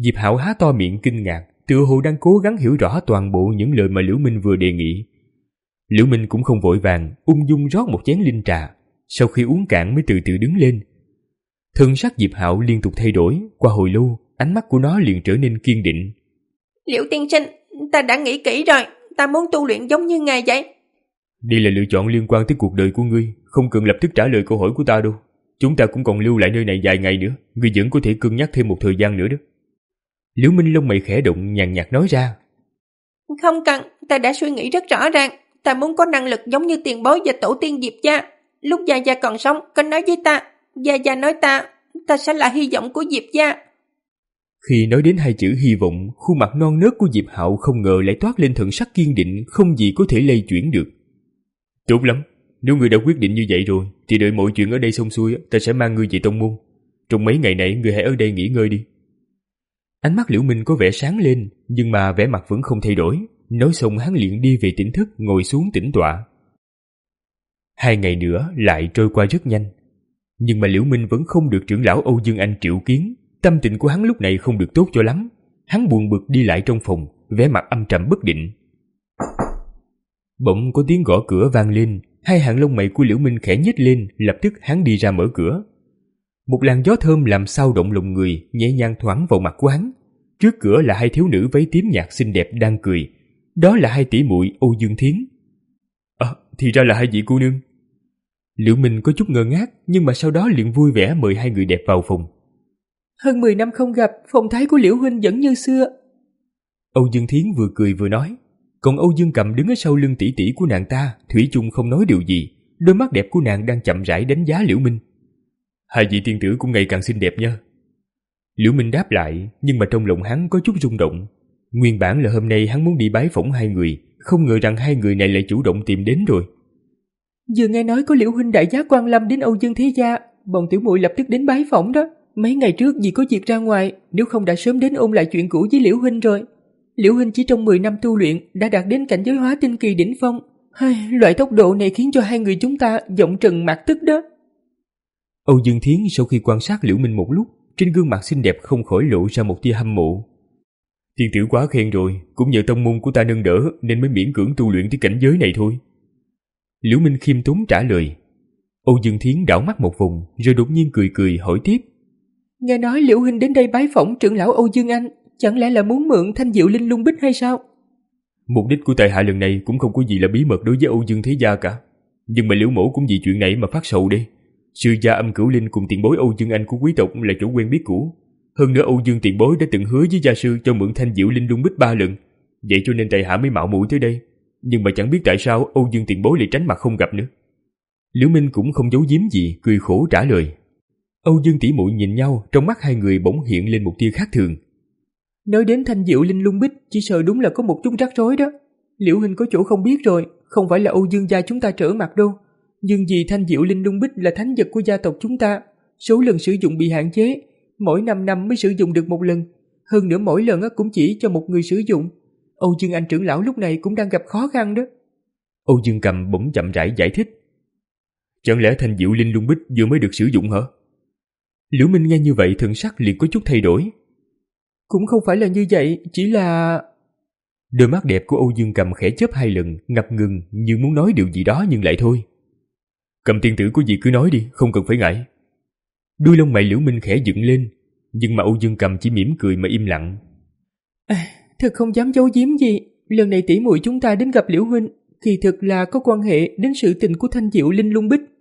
Speaker 2: Diệp Hạo há to miệng kinh ngạc, tựa hồ đang cố gắng hiểu rõ toàn bộ những lời mà Liễu Minh vừa đề nghị. Liễu Minh cũng không vội vàng, ung dung rót một chén linh trà, sau khi uống cạn mới từ từ đứng lên. Thân sắc Diệp Hạo liên tục thay đổi, qua hồi lâu, ánh mắt của nó liền trở nên kiên định.
Speaker 3: Liễu tiên sinh, ta đã nghĩ kỹ rồi, ta muốn tu luyện giống như ngài vậy.
Speaker 2: Đây là lựa chọn liên quan tới cuộc đời của ngươi, không cần lập tức trả lời câu hỏi của ta đâu. Chúng ta cũng còn lưu lại nơi này vài ngày nữa, ngươi vẫn có thể cân nhắc thêm một thời gian nữa đó. Liễu Minh lông mày khẽ động, nhàn nhạt nói ra.
Speaker 3: Không cần, ta đã suy nghĩ rất rõ ràng, ta muốn có năng lực giống như tiền bối và tổ tiên Diệp gia. Lúc Gia Gia còn sống, có nói với ta, Gia Gia nói ta, ta sẽ là hy vọng của Diệp gia.
Speaker 2: Khi nói đến hai chữ hy vọng, khuôn mặt non nớt của Diệp Hạo không ngờ lại toát lên thần sắc kiên định, không gì có thể lay chuyển được. Tốt lắm, nếu ngươi đã quyết định như vậy rồi, thì đợi mọi chuyện ở đây xong xuôi, ta sẽ mang ngươi về tông môn. Trong mấy ngày này, ngươi hãy ở đây nghỉ ngơi đi. Ánh mắt Liễu Minh có vẻ sáng lên, nhưng mà vẻ mặt vẫn không thay đổi. Nói xong hắn liền đi về tỉnh thức, ngồi xuống tĩnh tọa. Hai ngày nữa lại trôi qua rất nhanh, nhưng mà Liễu Minh vẫn không được trưởng lão Âu Dương Anh triệu kiến. Tâm tình của hắn lúc này không được tốt cho lắm. Hắn buồn bực đi lại trong phòng, vẻ mặt âm trầm bất định. Bỗng có tiếng gõ cửa vang lên, hai hàng lông mày của Liễu Minh khẽ nhếch lên, lập tức hắn đi ra mở cửa. Một làn gió thơm làm xao động lòng người, nhẹ nhàng thoảng vào mặt của hắn. Trước cửa là hai thiếu nữ váy tím nhạt xinh đẹp đang cười. Đó là hai tỷ muội Âu Dương Thiến. À, thì ra là hai vị cô nương. Liễu Minh có chút ngơ ngác, nhưng mà sau đó liền vui vẻ mời hai người đẹp vào phòng.
Speaker 3: Hơn mười năm không gặp, phong thái của Liễu huynh vẫn như xưa.
Speaker 2: Âu Dương Thiến vừa cười vừa nói. Còn Âu Dương Cầm đứng ở sau lưng tỷ tỷ của nàng ta, thủy chung không nói điều gì. Đôi mắt đẹp của nàng đang chậm rãi đánh giá Liễu Minh. Hai vị tiên tử cũng ngày càng xinh đẹp nha. Liễu Minh đáp lại, nhưng mà trong lòng hắn có chút rung động. Nguyên bản là hôm nay hắn muốn đi bái phỏng hai người, không ngờ rằng hai người này lại chủ động tìm đến rồi.
Speaker 3: Vừa nghe nói có Liễu huynh đại giá quan lâm đến Âu Dương thế gia, bọn tiểu muội lập tức đến bái phỏng đó. Mấy ngày trước vì có việc ra ngoài, nếu không đã sớm đến ôn lại chuyện cũ với Liễu huynh rồi. Liễu huynh chỉ trong mười năm tu luyện đã đạt đến cảnh giới hóa tinh kỳ đỉnh phong. Hai, loại tốc độ này khiến cho hai người chúng ta giọng trần mặt tức đó.
Speaker 2: Âu Dương Thiến sau khi quan sát Liễu Minh một lúc, trên gương mặt xinh đẹp không khỏi lộ ra một tia hâm mộ. Tiên tử quá khen rồi, cũng nhờ tông môn của ta nâng đỡ nên mới miễn cưỡng tu luyện tới cảnh giới này thôi. Liễu Minh khiêm tốn trả lời. Âu Dương Thiến đảo mắt một vòng, rồi đột nhiên cười cười hỏi tiếp.
Speaker 3: Nghe nói Liễu huynh đến đây bái phỏng trưởng lão Âu Dương Anh, chẳng lẽ là muốn mượn thanh diệu linh lung bích hay sao?
Speaker 2: Mục đích của tại hạ lần này cũng không có gì là bí mật đối với Âu Dương thế gia cả. Nhưng mà Liễu mẫu cũng vì chuyện này mà phát sầu đi. Sư gia Âm Cửu Linh cùng tiền bối Âu Dương Anh của quý tộc là chỗ quen biết cũ. Hơn nữa Âu Dương tiền bối đã từng hứa với gia sư cho mượn thanh diệu linh lung bích ba lần. Vậy cho nên tại hạ mới mạo muội tới đây. Nhưng mà chẳng biết tại sao Âu Dương tiền bối lại tránh mặt không gặp nữa. Liễu Minh cũng không giấu giếm gì, cười khổ trả lời. Âu Dương tỷ muội nhìn nhau, trong mắt hai người bỗng hiện lên một tia khác thường.
Speaker 3: Nói đến thanh diệu linh lung bích, chỉ sợ đúng là có một chút rắc rối đó. Liễu huynh có chỗ không biết rồi, không phải là Âu Dương gia chúng ta trở mặt đâu. Nhưng vì thanh diệu linh lung bích là thánh vật của gia tộc chúng ta, số lần sử dụng bị hạn chế, mỗi năm năm mới sử dụng được một lần. Hơn nữa mỗi lần cũng chỉ cho một người sử dụng. Âu Dương Anh trưởng lão lúc này cũng đang gặp khó khăn đó.
Speaker 2: Âu Dương Cầm bỗng chậm rãi giải thích. Chẳng lẽ thanh diệu linh lung bích vừa mới được sử dụng hả? Liễu Minh nghe như vậy thần sắc liền có chút thay đổi.
Speaker 3: Cũng không phải là như vậy, chỉ là...
Speaker 2: Đôi mắt đẹp của Âu Dương Cầm khẽ chớp hai lần, ngập ngừng như muốn nói điều gì đó nhưng lại thôi. Cầm tiên tử có gì cứ nói đi, không cần phải ngại. Đuôi lông mày Liễu Minh khẽ dựng lên, nhưng mà Âu Dương Cầm chỉ mỉm cười mà im lặng.
Speaker 3: À, thật không dám giấu giếm gì, lần này tỷ muội chúng ta đến gặp Liễu huynh, kỳ thực là có quan hệ đến sự tình của thanh diệu linh lung bích.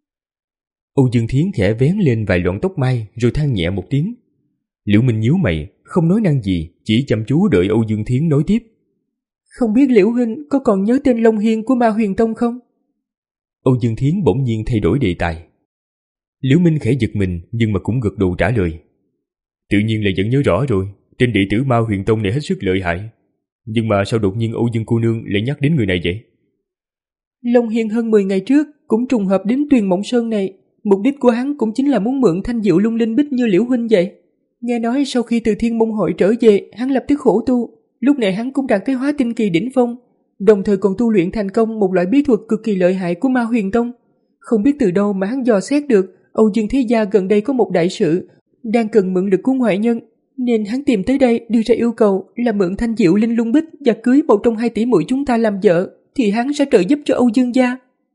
Speaker 2: Âu Dương Thiến khẽ vén lên vài lọn tóc mai rồi than nhẹ một tiếng. Liễu Minh nhíu mày, không nói năng gì, chỉ chăm chú đợi Âu Dương Thiến nói tiếp.
Speaker 3: Không biết Liễu huynh có còn nhớ tên Long Hiên của Ma Huyền Tông không?
Speaker 2: Âu Dương Thiến bỗng nhiên thay đổi đề tài. Liễu Minh khẽ giật mình nhưng mà cũng gật đầu trả lời. Tự nhiên là vẫn nhớ rõ rồi, tên đệ tử Ma Huyền Tông này hết sức lợi hại. Nhưng mà sao đột nhiên Âu Dương cô nương lại nhắc đến người này vậy?
Speaker 3: Long Hiên hơn mười ngày trước cũng trùng hợp đến Tuyền Mộng Sơn này. Mục đích của hắn cũng chính là muốn mượn thanh diệu lung linh bích như Liễu huynh vậy. Nghe nói sau khi từ Thiên Môn Hội trở về, hắn lập tức khổ tu. Lúc này hắn cũng đạt tới hóa tinh kỳ đỉnh phong, đồng thời còn tu luyện thành công một loại bí thuật cực kỳ lợi hại của Ma Huyền Tông. Không biết từ đâu mà hắn dò xét được Âu Dương thế gia gần đây có một đại sự đang cần mượn lực của ngoại nhân. nên hắn tìm tới đây đưa ra yêu cầu là mượn thanh diệu linh lung bích và cưới một trong hai tỷ muội chúng ta làm vợ, thì hắn sẽ trợ giúp cho Âu Dương gia.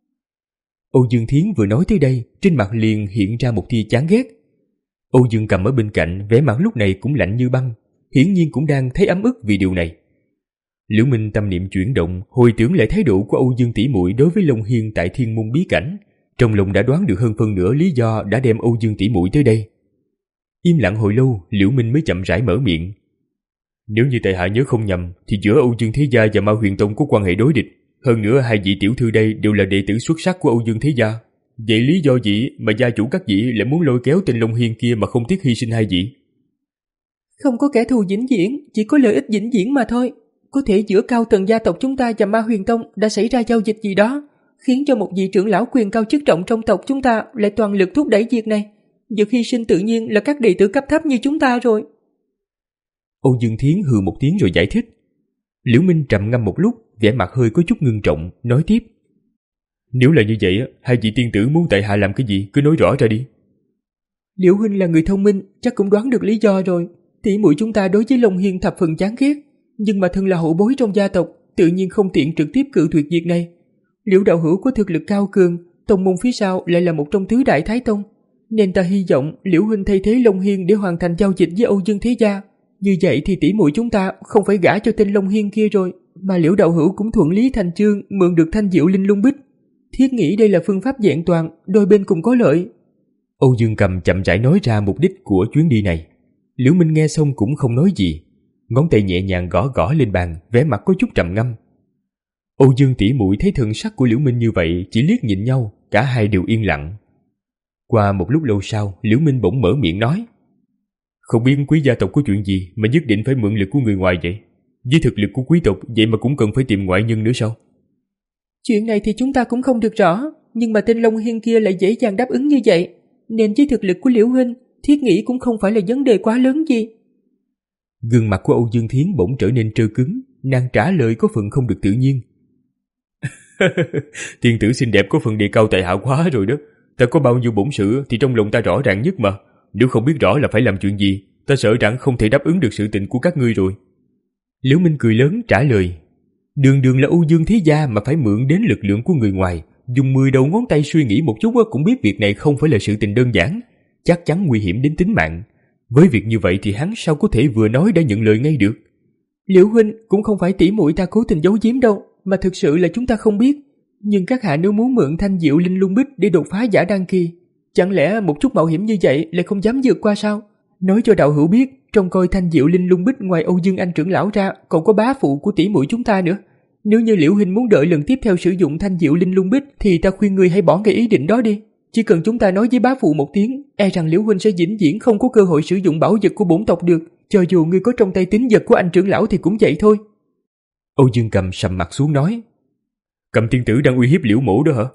Speaker 2: Âu Dương Thiến vừa nói tới đây, trên mặt liền hiện ra một tia chán ghét. Âu Dương Cầm ở bên cạnh, vẻ mặt lúc này cũng lạnh như băng, hiển nhiên cũng đang thấy ấm ức vì điều này. Liễu Minh tâm niệm chuyển động, hồi tưởng lại thái độ của Âu Dương tỷ muội đối với Long Hiên tại Thiên Môn bí cảnh, trong lòng đã đoán được hơn phân nửa lý do đã đem Âu Dương tỷ muội tới đây. Im lặng hồi lâu, Liễu Minh mới chậm rãi mở miệng. Nếu như tại hạ nhớ không nhầm, thì giữa Âu Dương Thế Gia và Ma Huyền Tông có quan hệ đối địch. Hơn nữa hai vị tiểu thư đây đều là đệ tử xuất sắc của Âu Dương Thế Gia. Vậy lý do gì mà gia chủ các vị lại muốn lôi kéo tên Long Hiên kia mà không tiếc hy sinh hai vị?
Speaker 3: Không có kẻ thù vĩnh viễn, chỉ có lợi ích vĩnh viễn mà thôi. Có thể giữa cao tầng gia tộc chúng ta và Ma Huyền Tông đã xảy ra giao dịch gì đó, khiến cho một vị trưởng lão quyền cao chức trọng trong tộc chúng ta lại toàn lực thúc đẩy việc này. Việc hy sinh tự nhiên là các đệ tử cấp thấp như chúng ta rồi.
Speaker 2: Âu Dương Thiến hừ một tiếng rồi giải thích. Liễu Minh trầm ngâm một lúc, vẻ mặt hơi có chút ngưng trọng, nói tiếp. Nếu là như vậy, hai vị tiên tử muốn tại hạ làm cái gì, cứ nói rõ ra đi.
Speaker 3: Liễu huynh là người thông minh, chắc cũng đoán được lý do rồi. Tỷ muội chúng ta đối với Long Hiên thập phần chán ghét, nhưng mà thân là hậu bối trong gia tộc, tự nhiên không tiện trực tiếp cự tuyệt việc này. Liễu đạo hữu có thực lực cao cường, tông môn phía sau lại là một trong tứ đại thái tông, nên ta hy vọng Liễu huynh thay thế Long Hiên để hoàn thành giao dịch với Âu Dương Thế Gia. Như vậy thì tỷ muội chúng ta không phải gả cho tên Long Hiên kia rồi, mà Liễu đạo hữu cũng thuận lý thành chương mượn được thanh diệu linh lung bích. Thiết nghĩ đây là phương pháp vẹn toàn, đôi bên cùng có lợi.
Speaker 2: Âu Dương Cầm chậm rãi nói ra mục đích của chuyến đi này. Liễu Minh nghe xong cũng không nói gì, ngón tay nhẹ nhàng gõ gõ lên bàn, vẻ mặt có chút trầm ngâm. Âu Dương tỷ muội thấy thần sắc của Liễu Minh như vậy, chỉ liếc nhìn nhau, cả hai đều yên lặng. Qua một lúc lâu sau, Liễu Minh bỗng mở miệng nói. Không biết quý gia tộc có chuyện gì mà nhất định phải mượn lực của người ngoài vậy? Với thực lực của quý tộc vậy mà cũng cần phải tìm ngoại nhân nữa sao?
Speaker 3: Chuyện này thì chúng ta cũng không được rõ, nhưng mà tên Long Hiên kia lại dễ dàng đáp ứng như vậy, nên với thực lực của Liễu huynh, thiết nghĩ cũng không phải là vấn đề quá lớn gì.
Speaker 2: Gương mặt của Âu Dương Thiến bỗng trở nên trơ cứng, nàng trả lời có phần không được tự nhiên. Tiên tử xinh đẹp có phần đề cao tại hạ quá rồi đó. Ta có bao nhiêu bổn sự thì trong lòng ta rõ ràng nhất mà. Nếu không biết rõ là phải làm chuyện gì, ta sợ rằng không thể đáp ứng được sự tình của các ngươi rồi. Liễu Minh cười lớn trả lời. Đường đường là Âu Dương Thế Gia mà phải mượn đến lực lượng của người ngoài, dùng mười đầu ngón tay suy nghĩ một chút cũng biết việc này không phải là sự tình đơn giản, chắc chắn nguy hiểm đến tính mạng. Với việc như vậy thì hắn sao có thể vừa nói đã nhận lời ngay được?
Speaker 3: Liễu huynh, cũng không phải tỷ muội ta cố tình giấu giếm đâu, mà thực sự là chúng ta không biết. Nhưng các hạ nếu muốn mượn thanh diệu linh lung bích để đột phá giả đan kỳ, chẳng lẽ một chút mạo hiểm như vậy lại không dám vượt qua sao? Nói cho đạo hữu biết, trong coi thanh diệu linh lung bích ngoài Âu Dương Anh trưởng lão ra, còn có bá phụ của tỷ muội chúng ta nữa. Nếu như Liễu huynh muốn đợi lần tiếp theo sử dụng thanh diệu linh lung bích, thì ta khuyên ngươi hãy bỏ ngay ý định đó đi. Chỉ cần chúng ta nói với bá phụ một tiếng, e rằng Liễu huynh sẽ vĩnh viễn không có cơ hội sử dụng bảo vật của bổn tộc được. Cho dù ngươi có trong tay tín vật của anh trưởng lão thì cũng vậy thôi.
Speaker 2: Âu Dương Cầm sầm mặt xuống nói. Cầm tiên tử đang uy hiếp Liễu mổ đó hả?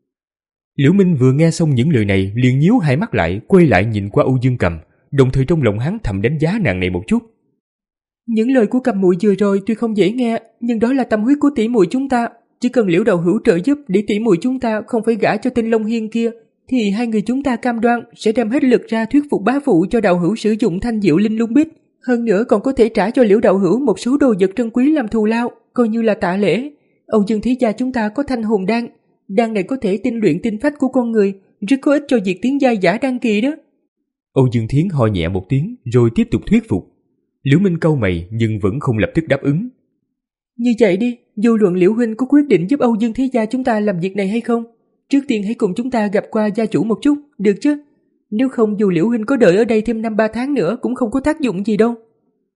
Speaker 2: Liễu Minh vừa nghe xong những lời này liền nhíu hai mắt lại, quay lại nhìn qua Âu Dương Cầm, đồng thời trong lòng hắn thầm đánh giá nàng này một chút.
Speaker 3: Những lời của Cầm muội vừa rồi tuy không dễ nghe, nhưng đó là tâm huyết của tỷ muội chúng ta. Chỉ cần Liễu đạo hữu trợ giúp để tỷ muội chúng ta không phải gả cho tên Long Hiên kia, thì hai người chúng ta cam đoan sẽ đem hết lực ra thuyết phục bá phụ cho đạo hữu sử dụng thanh diệu linh lung bích. Hơn nữa còn có thể trả cho Liễu đạo hữu một số đồ vật trân quý làm thù lao, coi như là tạ lễ. Âu Dương Thế Gia chúng ta có thanh hồn đan, đan này có thể tinh luyện tinh phách của con người, rất có ích cho việc tiến giai giả đan kỳ đó.
Speaker 2: Âu Dương Thiến ho nhẹ một tiếng rồi tiếp tục thuyết phục. Liễu Minh cau mày nhưng vẫn không lập tức đáp ứng.
Speaker 3: Như vậy đi, vô luận Liễu huynh có quyết định giúp Âu Dương Thế Gia chúng ta làm việc này hay không, trước tiên hãy cùng chúng ta gặp qua gia chủ một chút, được chứ? Nếu không dù Liễu huynh có đợi ở đây thêm năm ba tháng nữa cũng không có tác dụng gì đâu.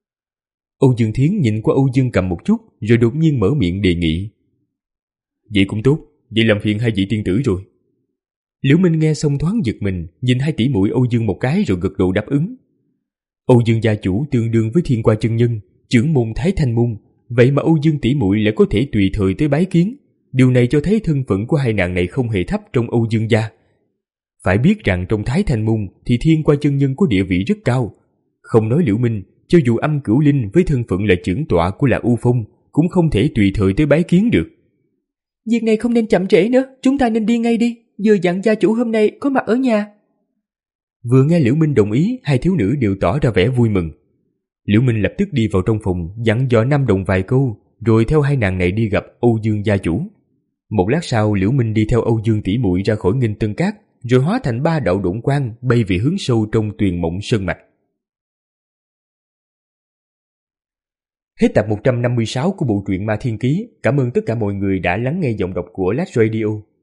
Speaker 2: Âu Dương Thiến nhìn qua Âu Dương Cầm một chút rồi đột nhiên mở miệng đề nghị. Vậy cũng tốt, vậy làm phiền hai vị tiên tử rồi. Liễu Minh nghe xong thoáng giật mình, nhìn hai tỷ muội Âu Dương một cái rồi gật đầu đáp ứng. Âu Dương gia chủ tương đương với Thiên Qua chân nhân, trưởng môn Thái Thanh môn, vậy mà Âu Dương tỷ muội lại có thể tùy thời tới bái kiến. Điều này cho thấy thân phận của hai nàng này không hề thấp trong Âu Dương gia. Phải biết rằng trong Thái Thanh môn thì Thiên Qua chân nhân có địa vị rất cao. Không nói Liễu Minh, cho dù Âm Cửu Linh với thân phận là trưởng tọa của Lạc U Phong cũng không thể tùy thời tới bái kiến được.
Speaker 3: Việc này không nên chậm trễ nữa, chúng ta nên đi ngay đi, vừa dặn gia chủ hôm nay có mặt ở nhà.
Speaker 2: Vừa nghe Liễu Minh đồng ý, hai thiếu nữ đều tỏ ra vẻ vui mừng. Liễu Minh lập tức đi vào trong phòng, dặn dò Nam Đồng vài câu, rồi theo hai nàng này đi gặp Âu Dương gia chủ. Một lát sau, Liễu Minh đi theo Âu Dương tỷ muội ra khỏi Nghinh Tân Cát, rồi hóa thành ba đạo độn quang bay về hướng sâu trong Tuyền Mộng Sơn Mạch. Hết tập một trăm năm mươi sáu của bộ truyện Ma Thiên Ký. Cảm ơn tất cả mọi người đã lắng nghe giọng đọc của Last Radio.